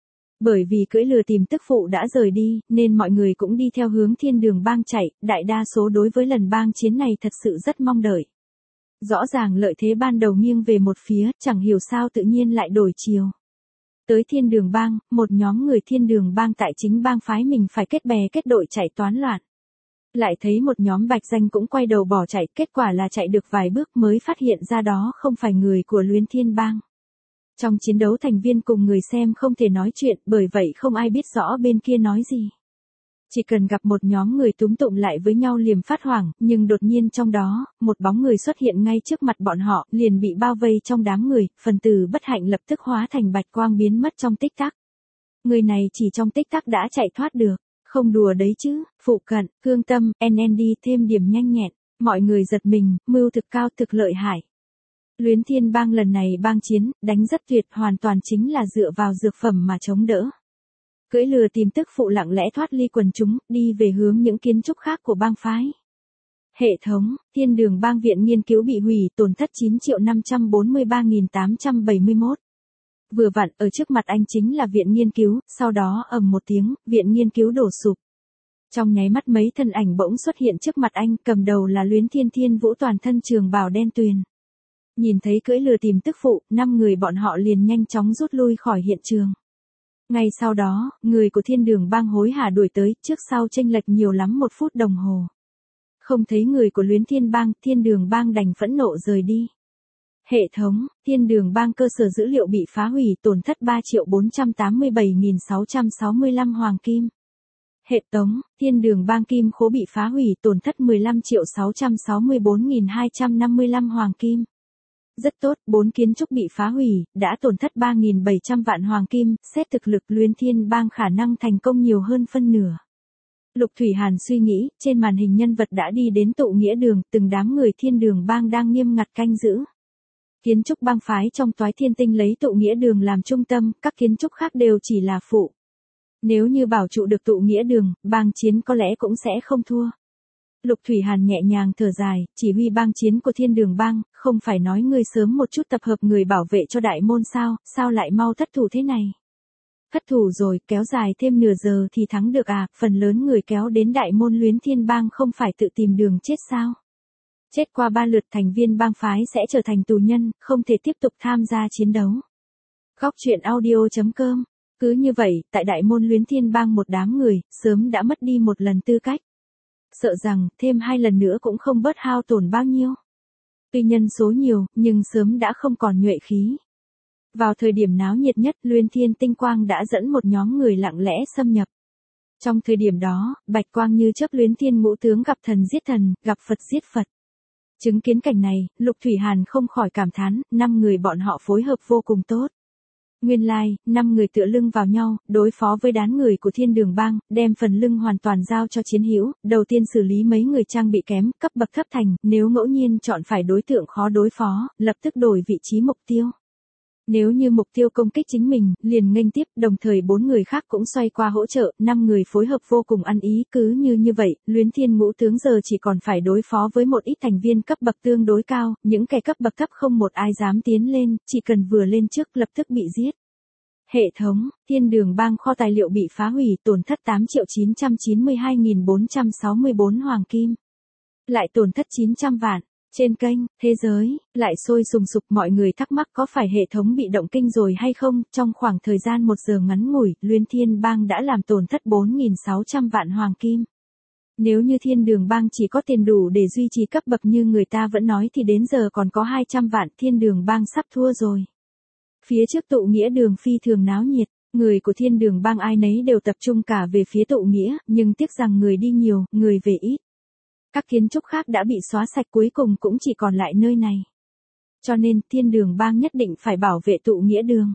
Speaker 1: Bởi vì cưỡi lừa tìm tức phụ đã rời đi, nên mọi người cũng đi theo hướng Thiên Đường Bang chạy, đại đa số đối với lần bang chiến này thật sự rất mong đợi. Rõ ràng lợi thế ban đầu nghiêng về một phía, chẳng hiểu sao tự nhiên lại đổi chiều. Tới Thiên Đường Bang, một nhóm người Thiên Đường Bang tại chính bang phái mình phải kết bè kết đội chạy toán loạn. Lại thấy một nhóm bạch danh cũng quay đầu bỏ chạy, kết quả là chạy được vài bước mới phát hiện ra đó không phải người của Luyến Thiên Bang. Trong chiến đấu thành viên cùng người xem không thể nói chuyện, bởi vậy không ai biết rõ bên kia nói gì. Chỉ cần gặp một nhóm người túm tụm lại với nhau liềm phát hoảng, nhưng đột nhiên trong đó, một bóng người xuất hiện ngay trước mặt bọn họ, liền bị bao vây trong đám người, phần tử bất hạnh lập tức hóa thành bạch quang biến mất trong tích tắc. Người này chỉ trong tích tắc đã chạy thoát được, không đùa đấy chứ, phụ cận, cương tâm, en en đê thêm điểm nhanh nhẹn, mọi người giật mình, mưu thực cao thực lợi hại. Luyến Thiên Bang lần này bang chiến, đánh rất tuyệt, hoàn toàn chính là dựa vào dược phẩm mà chống đỡ. Cưỡi lừa tìm tức phụ lặng lẽ thoát ly quần chúng, đi về hướng những kiến trúc khác của bang phái. Hệ thống, Thiên Đường Bang viện nghiên cứu bị hủy, tổn thất chín triệu năm trăm bốn mươi ba nghìn tám trăm bảy mươi mốt. Vừa vặn, ở trước mặt anh chính là viện nghiên cứu, sau đó ầm một tiếng, viện nghiên cứu đổ sụp. Trong nháy mắt mấy thân ảnh bỗng xuất hiện trước mặt anh, cầm đầu là Luyến Thiên Thiên Vũ toàn thân trường bào đen tuyền. Nhìn thấy cưỡi lừa tìm tức phụ, năm người bọn họ liền nhanh chóng rút lui khỏi hiện trường. Ngay sau đó, người của Thiên Đường Bang hối hả đuổi tới, trước sau chênh lệch nhiều lắm một phút đồng hồ. Không thấy người của Luyến Thiên Bang, Thiên Đường Bang đành phẫn nộ rời đi. Hệ thống, Thiên Đường Bang cơ sở dữ liệu bị phá hủy, tổn thất ba triệu bốn trăm tám mươi bảy nghìn sáu trăm sáu mươi lăm hoàng kim. Hệ thống, Thiên Đường Bang kim khố bị phá hủy, tổn thất mười lăm triệu sáu trăm sáu mươi bốn nghìn hai trăm năm mươi lăm hoàng kim. Rất tốt, bốn kiến trúc bị phá hủy, đã tổn thất ba nghìn bảy trăm vạn hoàng kim, xét thực lực Luyến Thiên Bang khả năng thành công nhiều hơn phân nửa. Lục Thủy Hàn suy nghĩ, trên màn hình nhân vật đã đi đến tụ nghĩa đường, từng đám người Thiên Đường Bang đang nghiêm ngặt canh giữ. Kiến trúc bang phái trong Toái Thiên Tinh lấy tụ nghĩa đường làm trung tâm, các kiến trúc khác đều chỉ là phụ. Nếu như bảo trụ được tụ nghĩa đường, bang chiến có lẽ cũng sẽ không thua. Lục Thủy Hàn nhẹ nhàng thở dài, chỉ huy bang chiến của Thiên Đường Bang, không phải nói ngươi sớm một chút tập hợp người bảo vệ cho đại môn sao, sao lại mau thất thủ thế này? Thất thủ rồi, kéo dài thêm nửa giờ thì thắng được à, phần lớn người kéo đến đại môn Luyến Thiên Bang không phải tự tìm đường chết sao? Chết qua ba lượt thành viên bang phái sẽ trở thành tù nhân, không thể tiếp tục tham gia chiến đấu. Góc truyện audio.com. Cứ như vậy, tại đại môn Luyến Thiên Bang một đám người, sớm đã mất đi một lần tư cách. Sợ rằng, thêm hai lần nữa cũng không bớt hao tổn bao nhiêu. Tuy nhân số nhiều, nhưng sớm đã không còn nhuệ khí. Vào thời điểm náo nhiệt nhất, Luyến Thiên Tinh Quang đã dẫn một nhóm người lặng lẽ xâm nhập. Trong thời điểm đó, bạch quang như chớp Luyến Thiên ngũ tướng gặp thần giết thần, gặp Phật giết Phật. Chứng kiến cảnh này, Lục Thủy Hàn không khỏi cảm thán, năm người bọn họ phối hợp vô cùng tốt. Nguyên lai, like, năm người tựa lưng vào nhau, đối phó với đám người của Thiên Đường Bang, đem phần lưng hoàn toàn giao cho chiến hữu, đầu tiên xử lý mấy người trang bị kém, cấp bậc thấp thành, nếu ngẫu nhiên chọn phải đối tượng khó đối phó, lập tức đổi vị trí mục tiêu. Nếu như mục tiêu công kích chính mình, liền nghênh tiếp, đồng thời bốn người khác cũng xoay qua hỗ trợ, năm người phối hợp vô cùng ăn ý, cứ như như vậy, Luyến Thiên Ngũ tướng giờ chỉ còn phải đối phó với một ít thành viên cấp bậc tương đối cao, những kẻ cấp bậc thấp không một ai dám tiến lên, chỉ cần vừa lên trước lập tức bị giết. Hệ thống, Thiên Đường Bang kho tài liệu bị phá hủy, tổn thất tám triệu chín trăm chín mươi hai nghìn bốn trăm sáu mươi bốn hoàng kim. Lại tổn thất chín trăm vạn. Trên kênh, thế giới, lại sôi sùng sục, mọi người thắc mắc có phải hệ thống bị động kinh rồi hay không, trong khoảng thời gian một giờ ngắn ngủi, Luyến Thiên Bang đã làm tổn thất bốn nghìn sáu trăm vạn hoàng kim. Nếu như Thiên Đường Bang chỉ có tiền đủ để duy trì cấp bậc như người ta vẫn nói thì đến giờ còn có hai trăm vạn, Thiên Đường Bang sắp thua rồi. Phía trước tụ nghĩa đường phi thường náo nhiệt, người của Thiên Đường Bang ai nấy đều tập trung cả về phía tụ nghĩa, nhưng tiếc rằng người đi nhiều, người về ít. Các kiến trúc khác đã bị xóa sạch, cuối cùng cũng chỉ còn lại nơi này. Cho nên, Thiên Đường Bang nhất định phải bảo vệ tụ nghĩa đường.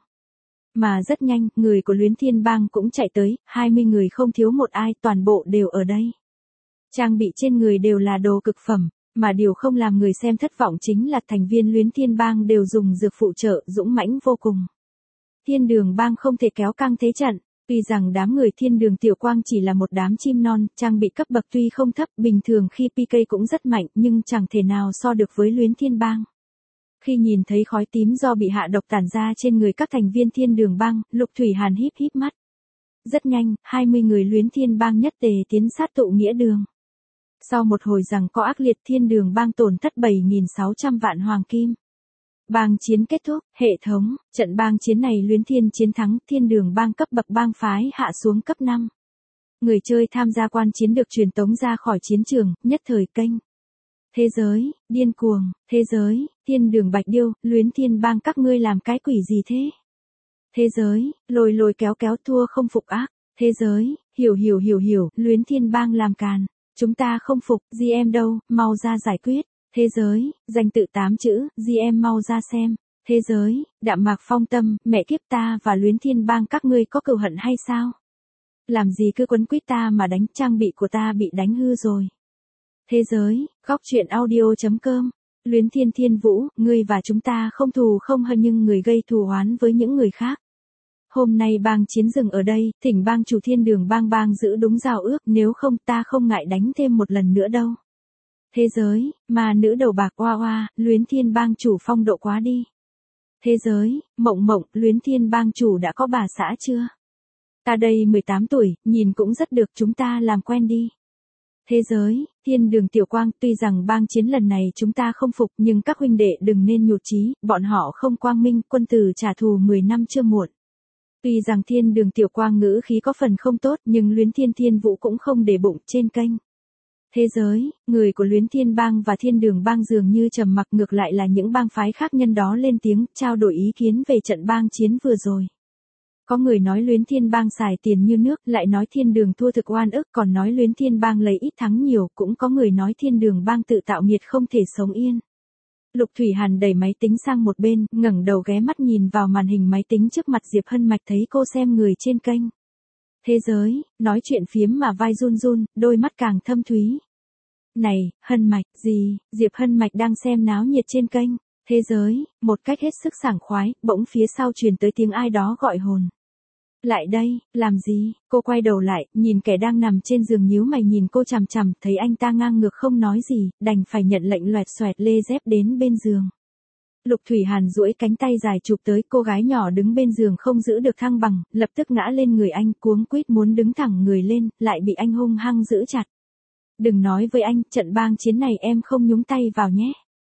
Speaker 1: Mà rất nhanh, người của Luyến Thiên Bang cũng chạy tới, hai mươi người không thiếu một ai, toàn bộ đều ở đây. Trang bị trên người đều là đồ cực phẩm, mà điều không làm người xem thất vọng chính là thành viên Luyến Thiên Bang đều dùng dược phụ trợ, dũng mãnh vô cùng. Thiên Đường Bang không thể kéo căng thế trận. Tuy rằng đám người Thiên Đường Tiểu Quang chỉ là một đám chim non, trang bị cấp bậc tuy không thấp, bình thường khi pê ca cũng rất mạnh, nhưng chẳng thể nào so được với Luyến Thiên Bang. Khi nhìn thấy khói tím do bị hạ độc tản ra trên người các thành viên Thiên Đường Bang, Lục Thủy Hàn híp híp mắt. Rất nhanh, hai mươi người Luyến Thiên Bang nhất tề tiến sát tụ nghĩa đường. Sau một hồi giằng co ác liệt, Thiên Đường Bang tổn thất bảy nghìn sáu trăm vạn hoàng kim. Bang chiến kết thúc, hệ thống, trận bang chiến này Luyến Thiên chiến thắng, Thiên Đường Bang cấp bậc bang phái hạ xuống cấp năm. Người chơi tham gia quan chiến được truyền tống ra khỏi chiến trường, nhất thời kênh. Thế giới, điên cuồng, thế giới, Thiên Đường Bạch Điêu, Luyến Thiên Bang các ngươi làm cái quỷ gì thế? Thế giới, lôi lôi kéo kéo thua không phục ác, thế giới, hiểu hiểu hiểu hiểu, Luyến Thiên Bang làm càn, chúng ta không phục, giê em đâu, mau ra giải quyết. Thế giới, danh tự tám chữ, giê em mau ra xem. Thế giới, Đạm Mạc Phong Tâm, mẹ kiếp ta và Luyến Thiên Bang các ngươi có cừu hận hay sao? Làm gì cứ quấn quýt ta mà đánh, trang bị của ta bị đánh hư rồi. Thế giới, góc truyện audio chấm com. Luyến Thiên Thiên Vũ, ngươi và chúng ta không thù không hận nhưng người gây thù oán với những người khác. Hôm nay bang chiến dừng ở đây, thỉnh bang chủ Thiên Đường Bang bang giữ đúng giao ước, nếu không ta không ngại đánh thêm một lần nữa đâu. Thế giới, mà nữ đầu bạc oa oa, Luyến Thiên Bang chủ phong độ quá đi. Thế giới, mộng mộng, Luyến Thiên Bang chủ đã có bà xã chưa? Ta đây mười tám tuổi, nhìn cũng rất được, chúng ta làm quen đi. Thế giới, Thiên Đường Tiểu Quang, tuy rằng bang chiến lần này chúng ta không phục nhưng các huynh đệ đừng nên nhụt chí, bọn họ không quang minh, quân tử trả thù mười năm chưa muộn. Tuy rằng Thiên Đường Tiểu Quang ngữ khí có phần không tốt nhưng Luyến Thiên Thiên Vũ cũng không để bụng trên kênh. Thế giới, người của Luyến Thiên Bang và Thiên Đường Bang dường như trầm mặc, ngược lại là những bang phái khác nhân đó lên tiếng, trao đổi ý kiến về trận bang chiến vừa rồi. Có người nói Luyến Thiên Bang xài tiền như nước, lại nói Thiên Đường thua thực oan ức, còn nói Luyến Thiên Bang lấy ít thắng nhiều, cũng có người nói Thiên Đường Bang tự tạo nghiệt không thể sống yên. Lục Thủy Hàn đẩy máy tính sang một bên, ngẩng đầu ghé mắt nhìn vào màn hình máy tính trước mặt Diệp Hân Mạch, thấy cô xem người trên kênh. Thế giới, nói chuyện phiếm mà vai run run, đôi mắt càng thâm thúy. Này, Hân Mạch, gì, Diệp Hân Mạch đang xem náo nhiệt trên kênh. Thế giới, một cách hết sức sảng khoái, bỗng phía sau truyền tới tiếng ai đó gọi hồn. Lại đây, làm gì? Cô quay đầu lại, nhìn kẻ đang nằm trên giường nhíu mày nhìn cô chằm chằm, thấy anh ta ngang ngược không nói gì, đành phải nhận lệnh loẹt xoẹt lê dép đến bên giường. Lục Thủy Hàn duỗi cánh tay dài chụp tới, cô gái nhỏ đứng bên giường không giữ được thăng bằng, lập tức ngã lên người anh, cuống quýt muốn đứng thẳng người lên, lại bị anh hung hăng giữ chặt. Đừng nói với anh, trận bang chiến này em không nhúng tay vào nhé.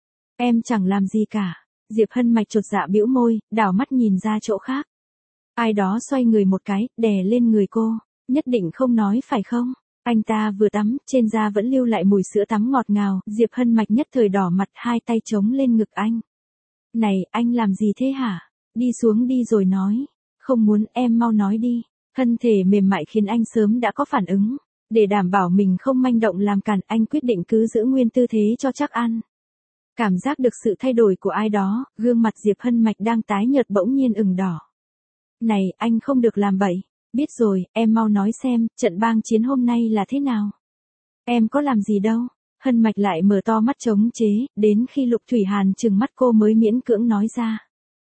Speaker 1: Em chẳng làm gì cả. Diệp Hân Mạch chột dạ bĩu môi, đảo mắt nhìn ra chỗ khác. Ai đó xoay người một cái, đè lên người cô. Nhất định không nói phải không? Anh ta vừa tắm, trên da vẫn lưu lại mùi sữa tắm ngọt ngào. Diệp Hân Mạch nhất thời đỏ mặt, hai tay chống lên ngực anh. Này, anh làm gì thế hả? Đi xuống đi rồi nói. Không muốn, em mau nói đi. Thân thể mềm mại khiến anh sớm đã có phản ứng. Để đảm bảo mình không manh động làm cản, anh quyết định cứ giữ nguyên tư thế cho chắc ăn. Cảm giác được sự thay đổi của ai đó, gương mặt Diệp Hân Mạch đang tái nhợt bỗng nhiên ửng đỏ. Này, anh không được làm bậy. Biết rồi, em mau nói xem, trận bang chiến hôm nay là thế nào? Em có làm gì đâu. Hân Mạch lại mở to mắt trống chế, đến khi Lục Thủy Hàn trừng mắt cô mới miễn cưỡng nói ra.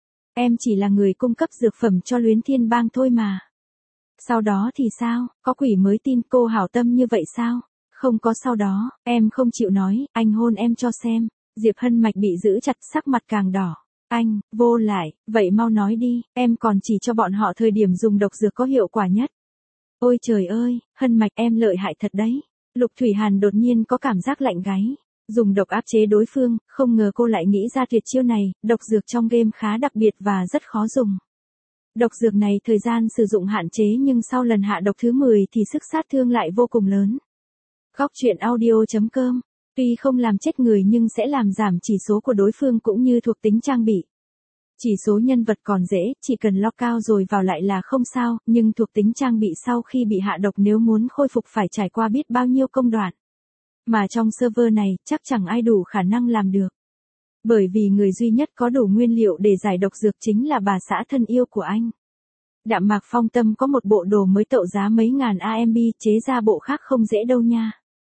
Speaker 1: Em chỉ là người cung cấp dược phẩm cho Luyến Thiên Bang thôi mà. Sau đó thì sao, có quỷ mới tin cô hảo tâm như vậy sao? Không có sau đó, em không chịu nói, anh hôn em cho xem. Diệp Hân Mạch bị giữ chặt, sắc mặt càng đỏ. Anh, vô lại, vậy mau nói đi, em còn chỉ cho bọn họ thời điểm dùng độc dược có hiệu quả nhất. Ôi trời ơi, Hân Mạch em lợi hại thật đấy. Lục Thủy Hàn đột nhiên có cảm giác lạnh gáy. Dùng độc áp chế đối phương, không ngờ cô lại nghĩ ra tuyệt chiêu này, độc dược trong game khá đặc biệt và rất khó dùng. Độc dược này thời gian sử dụng hạn chế nhưng sau lần hạ độc thứ mười thì sức sát thương lại vô cùng lớn. Góc truyện audio chấm com. Tuy không làm chết người nhưng sẽ làm giảm chỉ số của đối phương cũng như thuộc tính trang bị. Chỉ số nhân vật còn dễ, chỉ cần lock cao rồi vào lại là không sao, nhưng thuộc tính trang bị sau khi bị hạ độc nếu muốn khôi phục phải trải qua biết bao nhiêu công đoạn. Mà trong server này, chắc chẳng ai đủ khả năng làm được. Bởi vì người duy nhất có đủ nguyên liệu để giải độc dược chính là bà xã thân yêu của anh. Đạm Mạc Phong Tâm có một bộ đồ mới tậu giá mấy ngàn a em bê, chế ra bộ khác không dễ đâu nha.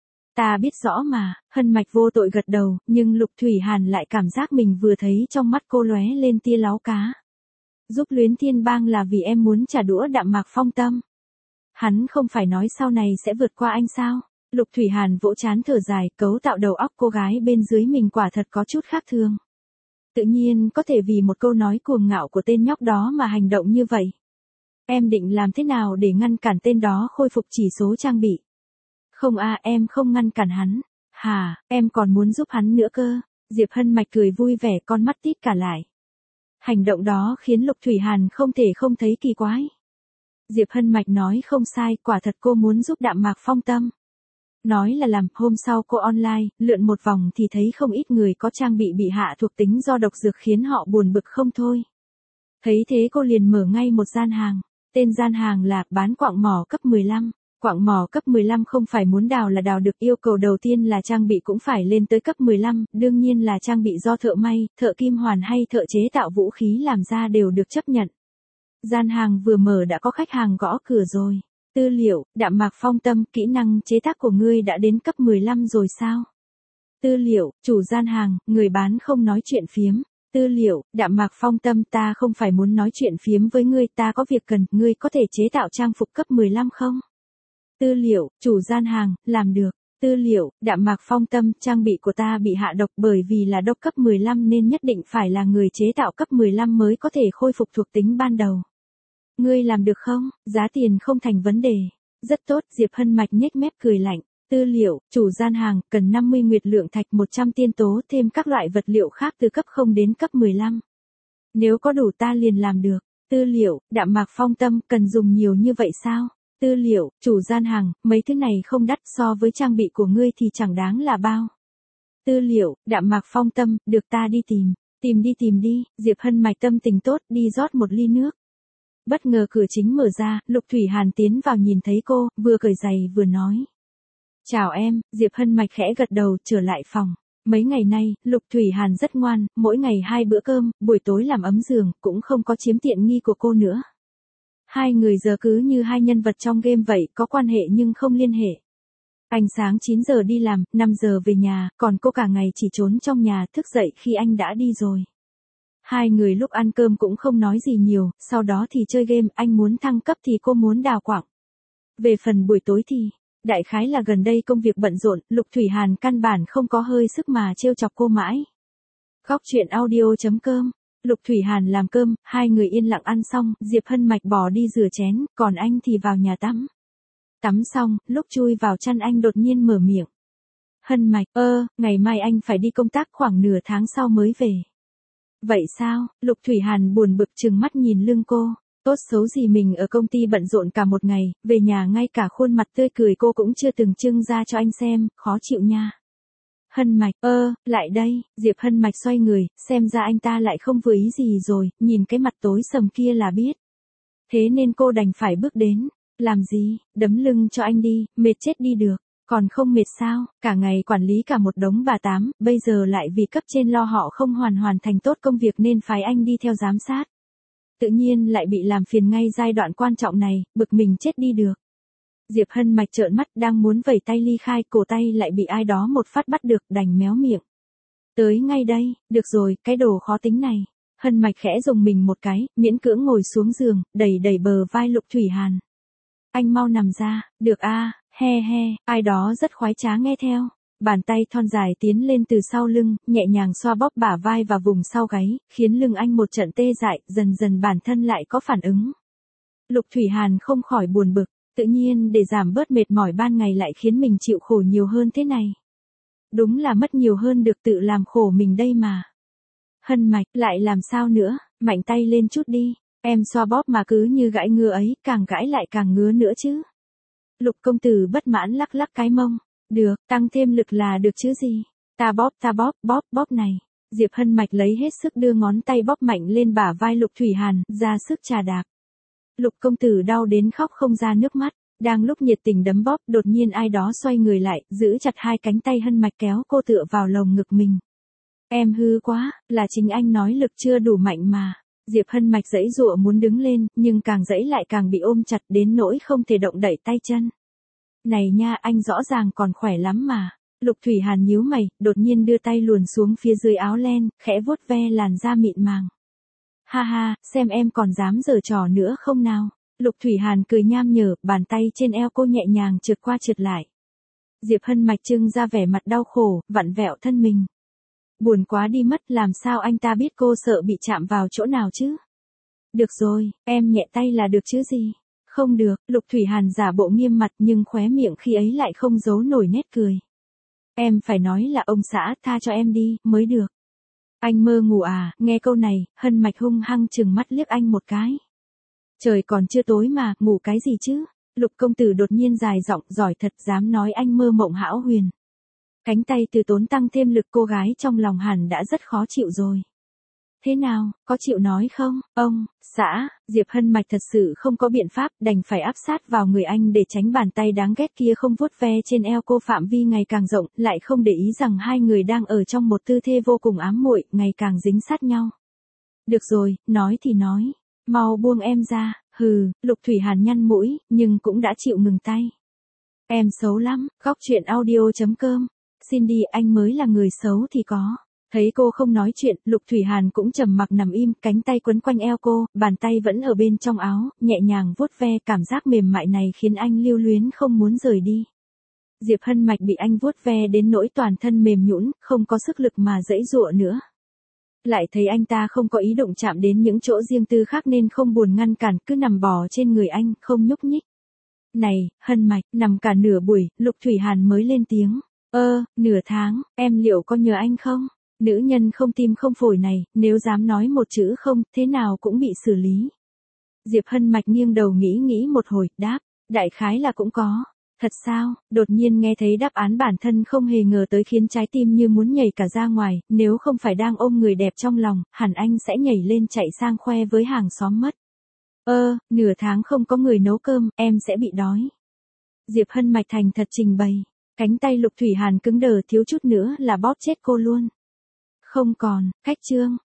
Speaker 1: Ta biết rõ mà, Hân Mạch vô tội gật đầu, nhưng Lục Thủy Hàn lại cảm giác mình vừa thấy trong mắt cô lóe lên tia láu cá. Giúp Luyến Thiên Bang là vì em muốn trả đũa Đạm Mạc Phong Tâm. Hắn không phải nói sau này sẽ vượt qua anh sao? Lục Thủy Hàn vỗ trán thở dài, cấu tạo đầu óc cô gái bên dưới mình quả thật có chút khác thường. Tự nhiên có thể vì một câu nói cuồng ngạo của tên nhóc đó mà hành động như vậy. Em định làm thế nào để ngăn cản tên đó khôi phục chỉ số trang bị? Không a, em không ngăn cản hắn. Hà, em còn muốn giúp hắn nữa cơ. Diệp Hân Mạch cười vui vẻ, con mắt tít cả lại. Hành động đó khiến Lục Thủy Hàn không thể không thấy kỳ quái. Diệp Hân Mạch nói không sai, quả thật cô muốn giúp Đạm Mạc Phong Tâm. Nói là làm, hôm sau cô online, lượn một vòng thì thấy không ít người có trang bị bị hạ thuộc tính do độc dược khiến họ buồn bực không thôi. Thấy thế cô liền mở ngay một gian hàng. Tên gian hàng là bán quặng mỏ cấp mười lăm. Quặng mỏ cấp mười lăm không phải muốn đào là đào được, yêu cầu đầu tiên là trang bị cũng phải lên tới cấp mười lăm, đương nhiên là trang bị do thợ may, thợ kim hoàn hay thợ chế tạo vũ khí làm ra đều được chấp nhận. Gian hàng vừa mở đã có khách hàng gõ cửa rồi. Tư liệu, Đạm Mạc Phong Tâm, kỹ năng chế tác của ngươi đã đến cấp mười lăm rồi sao? Tư liệu, chủ gian hàng, người bán không nói chuyện phiếm. Tư liệu, Đạm Mạc Phong Tâm, ta không phải muốn nói chuyện phiếm với ngươi, ta có việc cần, ngươi có thể chế tạo trang phục cấp mười lăm không? Tư liệu, chủ gian hàng, làm được. Tư liệu, Đạm Mạc Phong Tâm, trang bị của ta bị hạ độc bởi vì là độc cấp mười lăm nên nhất định phải là người chế tạo cấp mười lăm mới có thể khôi phục thuộc tính ban đầu. Ngươi làm được không? Giá tiền không thành vấn đề. Rất tốt, Diệp Hân Mạch nhếch mép cười lạnh. Tư liệu, chủ gian hàng, cần năm mươi nguyệt lượng thạch, một trăm tiên tố, thêm các loại vật liệu khác từ cấp không đến cấp mười lăm. Nếu có đủ ta liền làm được. Tư liệu, Đạm Mạc Phong Tâm, cần dùng nhiều như vậy sao? Tư liệu, chủ gian hàng, mấy thứ này không đắt, so với trang bị của ngươi thì chẳng đáng là bao. Tư liệu, Đạm Mạc Phong Tâm, được ta đi tìm. Tìm đi tìm đi, Diệp Hân Mạch tâm tình tốt, đi rót một ly nước. Bất ngờ cửa chính mở ra, Lục Thủy Hàn tiến vào nhìn thấy cô, vừa cởi giày vừa nói. Chào em, Diệp Hân Mạch khẽ gật đầu, trở lại phòng. Mấy ngày nay, Lục Thủy Hàn rất ngoan, mỗi ngày hai bữa cơm, buổi tối làm ấm giường, cũng không có chiếm tiện nghi của cô nữa. Hai người giờ cứ như hai nhân vật trong game vậy, có quan hệ nhưng không liên hệ. Anh sáng chín giờ đi làm, năm giờ về nhà, còn cô cả ngày chỉ trốn trong nhà, thức dậy khi anh đã đi rồi. Hai người lúc ăn cơm cũng không nói gì nhiều, sau đó thì chơi game, anh muốn thăng cấp thì cô muốn đào quặng. Về phần buổi tối thì, đại khái là gần đây công việc bận rộn, Lục Thủy Hàn căn bản không có hơi sức mà trêu chọc cô mãi. Góc truyện audio chấm com. Lục Thủy Hàn làm cơm, hai người yên lặng ăn xong, Diệp Hân Mạch bỏ đi rửa chén, còn anh thì vào nhà tắm. Tắm xong, lúc chui vào chăn anh đột nhiên mở miệng. Hân Mạch, ơ, ngày mai anh phải đi công tác khoảng nửa tháng sau mới về. Vậy sao? Lục Thủy Hàn buồn bực trừng mắt nhìn lưng cô. Tốt xấu gì mình ở công ty bận rộn cả một ngày, về nhà ngay cả khuôn mặt tươi cười cô cũng chưa từng trưng ra cho anh xem, khó chịu nha. Hân Mạch, ơ, lại đây, Diệp Hân Mạch xoay người, xem ra anh ta lại không vừa ý gì rồi, nhìn cái mặt tối sầm kia là biết. Thế nên cô đành phải bước đến, làm gì, đấm lưng cho anh đi, mệt chết đi được. Còn không mệt sao, cả ngày quản lý cả một đống bà tám, bây giờ lại vì cấp trên lo họ không hoàn hoàn thành tốt công việc nên phái anh đi theo giám sát. Tự nhiên lại bị làm phiền ngay giai đoạn quan trọng này, bực mình chết đi được. Diệp Hân Mạch trợn mắt đang muốn vẩy tay ly khai, cổ tay lại bị ai đó một phát bắt được, đành méo miệng. Tới ngay đây, được rồi, cái đồ khó tính này. Hân Mạch khẽ dùng mình một cái, miễn cưỡng ngồi xuống giường, đẩy đẩy bờ vai Lục Thủy Hàn. Anh mau nằm ra, được a, à, he he, ai đó rất khoái trá nghe theo. Bàn tay thon dài tiến lên từ sau lưng, nhẹ nhàng xoa bóp bả vai và vùng sau gáy, khiến lưng anh một trận tê dại, dần dần bản thân lại có phản ứng. Lục Thủy Hàn không khỏi buồn bực, tự nhiên để giảm bớt mệt mỏi ban ngày lại khiến mình chịu khổ nhiều hơn thế này. Đúng là mất nhiều hơn được tự làm khổ mình đây mà. Hân Mạch, lại làm sao nữa, mạnh tay lên chút đi, em xoa bóp mà cứ như gãi ngứa ấy, càng gãi lại càng ngứa nữa chứ. Lục công tử bất mãn lắc lắc cái mông, được, tăng thêm lực là được chứ gì, ta bóp ta bóp, bóp bóp này. Diệp Hân Mạch lấy hết sức đưa ngón tay bóp mạnh lên bả vai Lục Thủy Hàn, ra sức chà đạp. Lục công tử đau đến khóc không ra nước mắt, đang lúc nhiệt tình đấm bóp, đột nhiên ai đó xoay người lại, giữ chặt hai cánh tay Hân Mạch kéo cô tựa vào lồng ngực mình. Em hư quá, là chính anh nói lực chưa đủ mạnh mà. Diệp Hân Mạch giãy giụa muốn đứng lên, nhưng càng giãy lại càng bị ôm chặt đến nỗi không thể động đậy tay chân. Này nha, anh rõ ràng còn khỏe lắm mà. Lục Thủy Hàn nhíu mày, đột nhiên đưa tay luồn xuống phía dưới áo len, khẽ vuốt ve làn da mịn màng. Ha ha, xem em còn dám giở trò nữa không nào. Lục Thủy Hàn cười nham nhở, bàn tay trên eo cô nhẹ nhàng trượt qua trượt lại. Diệp Hân Mạch trưng ra vẻ mặt đau khổ, vặn vẹo thân mình. Buồn quá đi mất, làm sao anh ta biết cô sợ bị chạm vào chỗ nào chứ? Được rồi, em nhẹ tay là được chứ gì? Không được, Lục Thủy Hàn giả bộ nghiêm mặt nhưng khóe miệng khi ấy lại không giấu nổi nét cười. Em phải nói là ông xã tha cho em đi, mới được. Anh mơ ngủ à, nghe câu này, Hân Mạch hung hăng chừng mắt liếc anh một cái. Trời còn chưa tối mà, ngủ cái gì chứ? Lục công tử đột nhiên dài giọng, giỏi thật, dám nói anh mơ mộng hão huyền. Cánh tay từ tốn tăng thêm lực, cô gái trong lòng hẳn đã rất khó chịu rồi. Thế nào, có chịu nói không, ông, xã? Diệp Hân Mạch thật sự không có biện pháp, đành phải áp sát vào người anh để tránh bàn tay đáng ghét kia không vuốt ve trên eo cô, phạm vi ngày càng rộng, lại không để ý rằng hai người đang ở trong một tư thế vô cùng ám muội, ngày càng dính sát nhau. Được rồi, nói thì nói, mau buông em ra. Hừ, Lục Thủy Hàn nhăn mũi, nhưng cũng đã chịu ngừng tay. Em xấu lắm, góc truyện audio chấm com. Xin đi, anh mới là người xấu thì có. Thấy cô không nói chuyện, Lục Thủy Hàn cũng trầm mặc nằm im, cánh tay quấn quanh eo cô, bàn tay vẫn ở bên trong áo, nhẹ nhàng vuốt ve, cảm giác mềm mại này khiến anh lưu luyến không muốn rời đi. Diệp Hân Mạch bị anh vuốt ve đến nỗi toàn thân mềm nhũn, không có sức lực mà giãy giụa nữa. Lại thấy anh ta không có ý động chạm đến những chỗ riêng tư khác nên không buồn ngăn cản, cứ nằm bò trên người anh, không nhúc nhích. Này, Hân Mạch, nằm cả nửa buổi, Lục Thủy Hàn mới lên tiếng. Ơ, nửa tháng, em liệu có nhớ anh không? Nữ nhân không tim không phổi này, nếu dám nói một chữ không, thế nào cũng bị xử lý. Diệp Hân Mạch nghiêng đầu nghĩ nghĩ một hồi, đáp, đại khái là cũng có. Thật sao? Đột nhiên nghe thấy đáp án bản thân không hề ngờ tới khiến trái tim như muốn nhảy cả ra ngoài, nếu không phải đang ôm người đẹp trong lòng, hẳn anh sẽ nhảy lên chạy sang khoe với hàng xóm mất. Ơ, nửa tháng không có người nấu cơm, em sẽ bị đói. Diệp Hân Mạch thành thật trình bày, cánh tay Lục Thủy Hàn cứng đờ thiếu chút nữa là bóp chết cô luôn. Không còn, cách chương.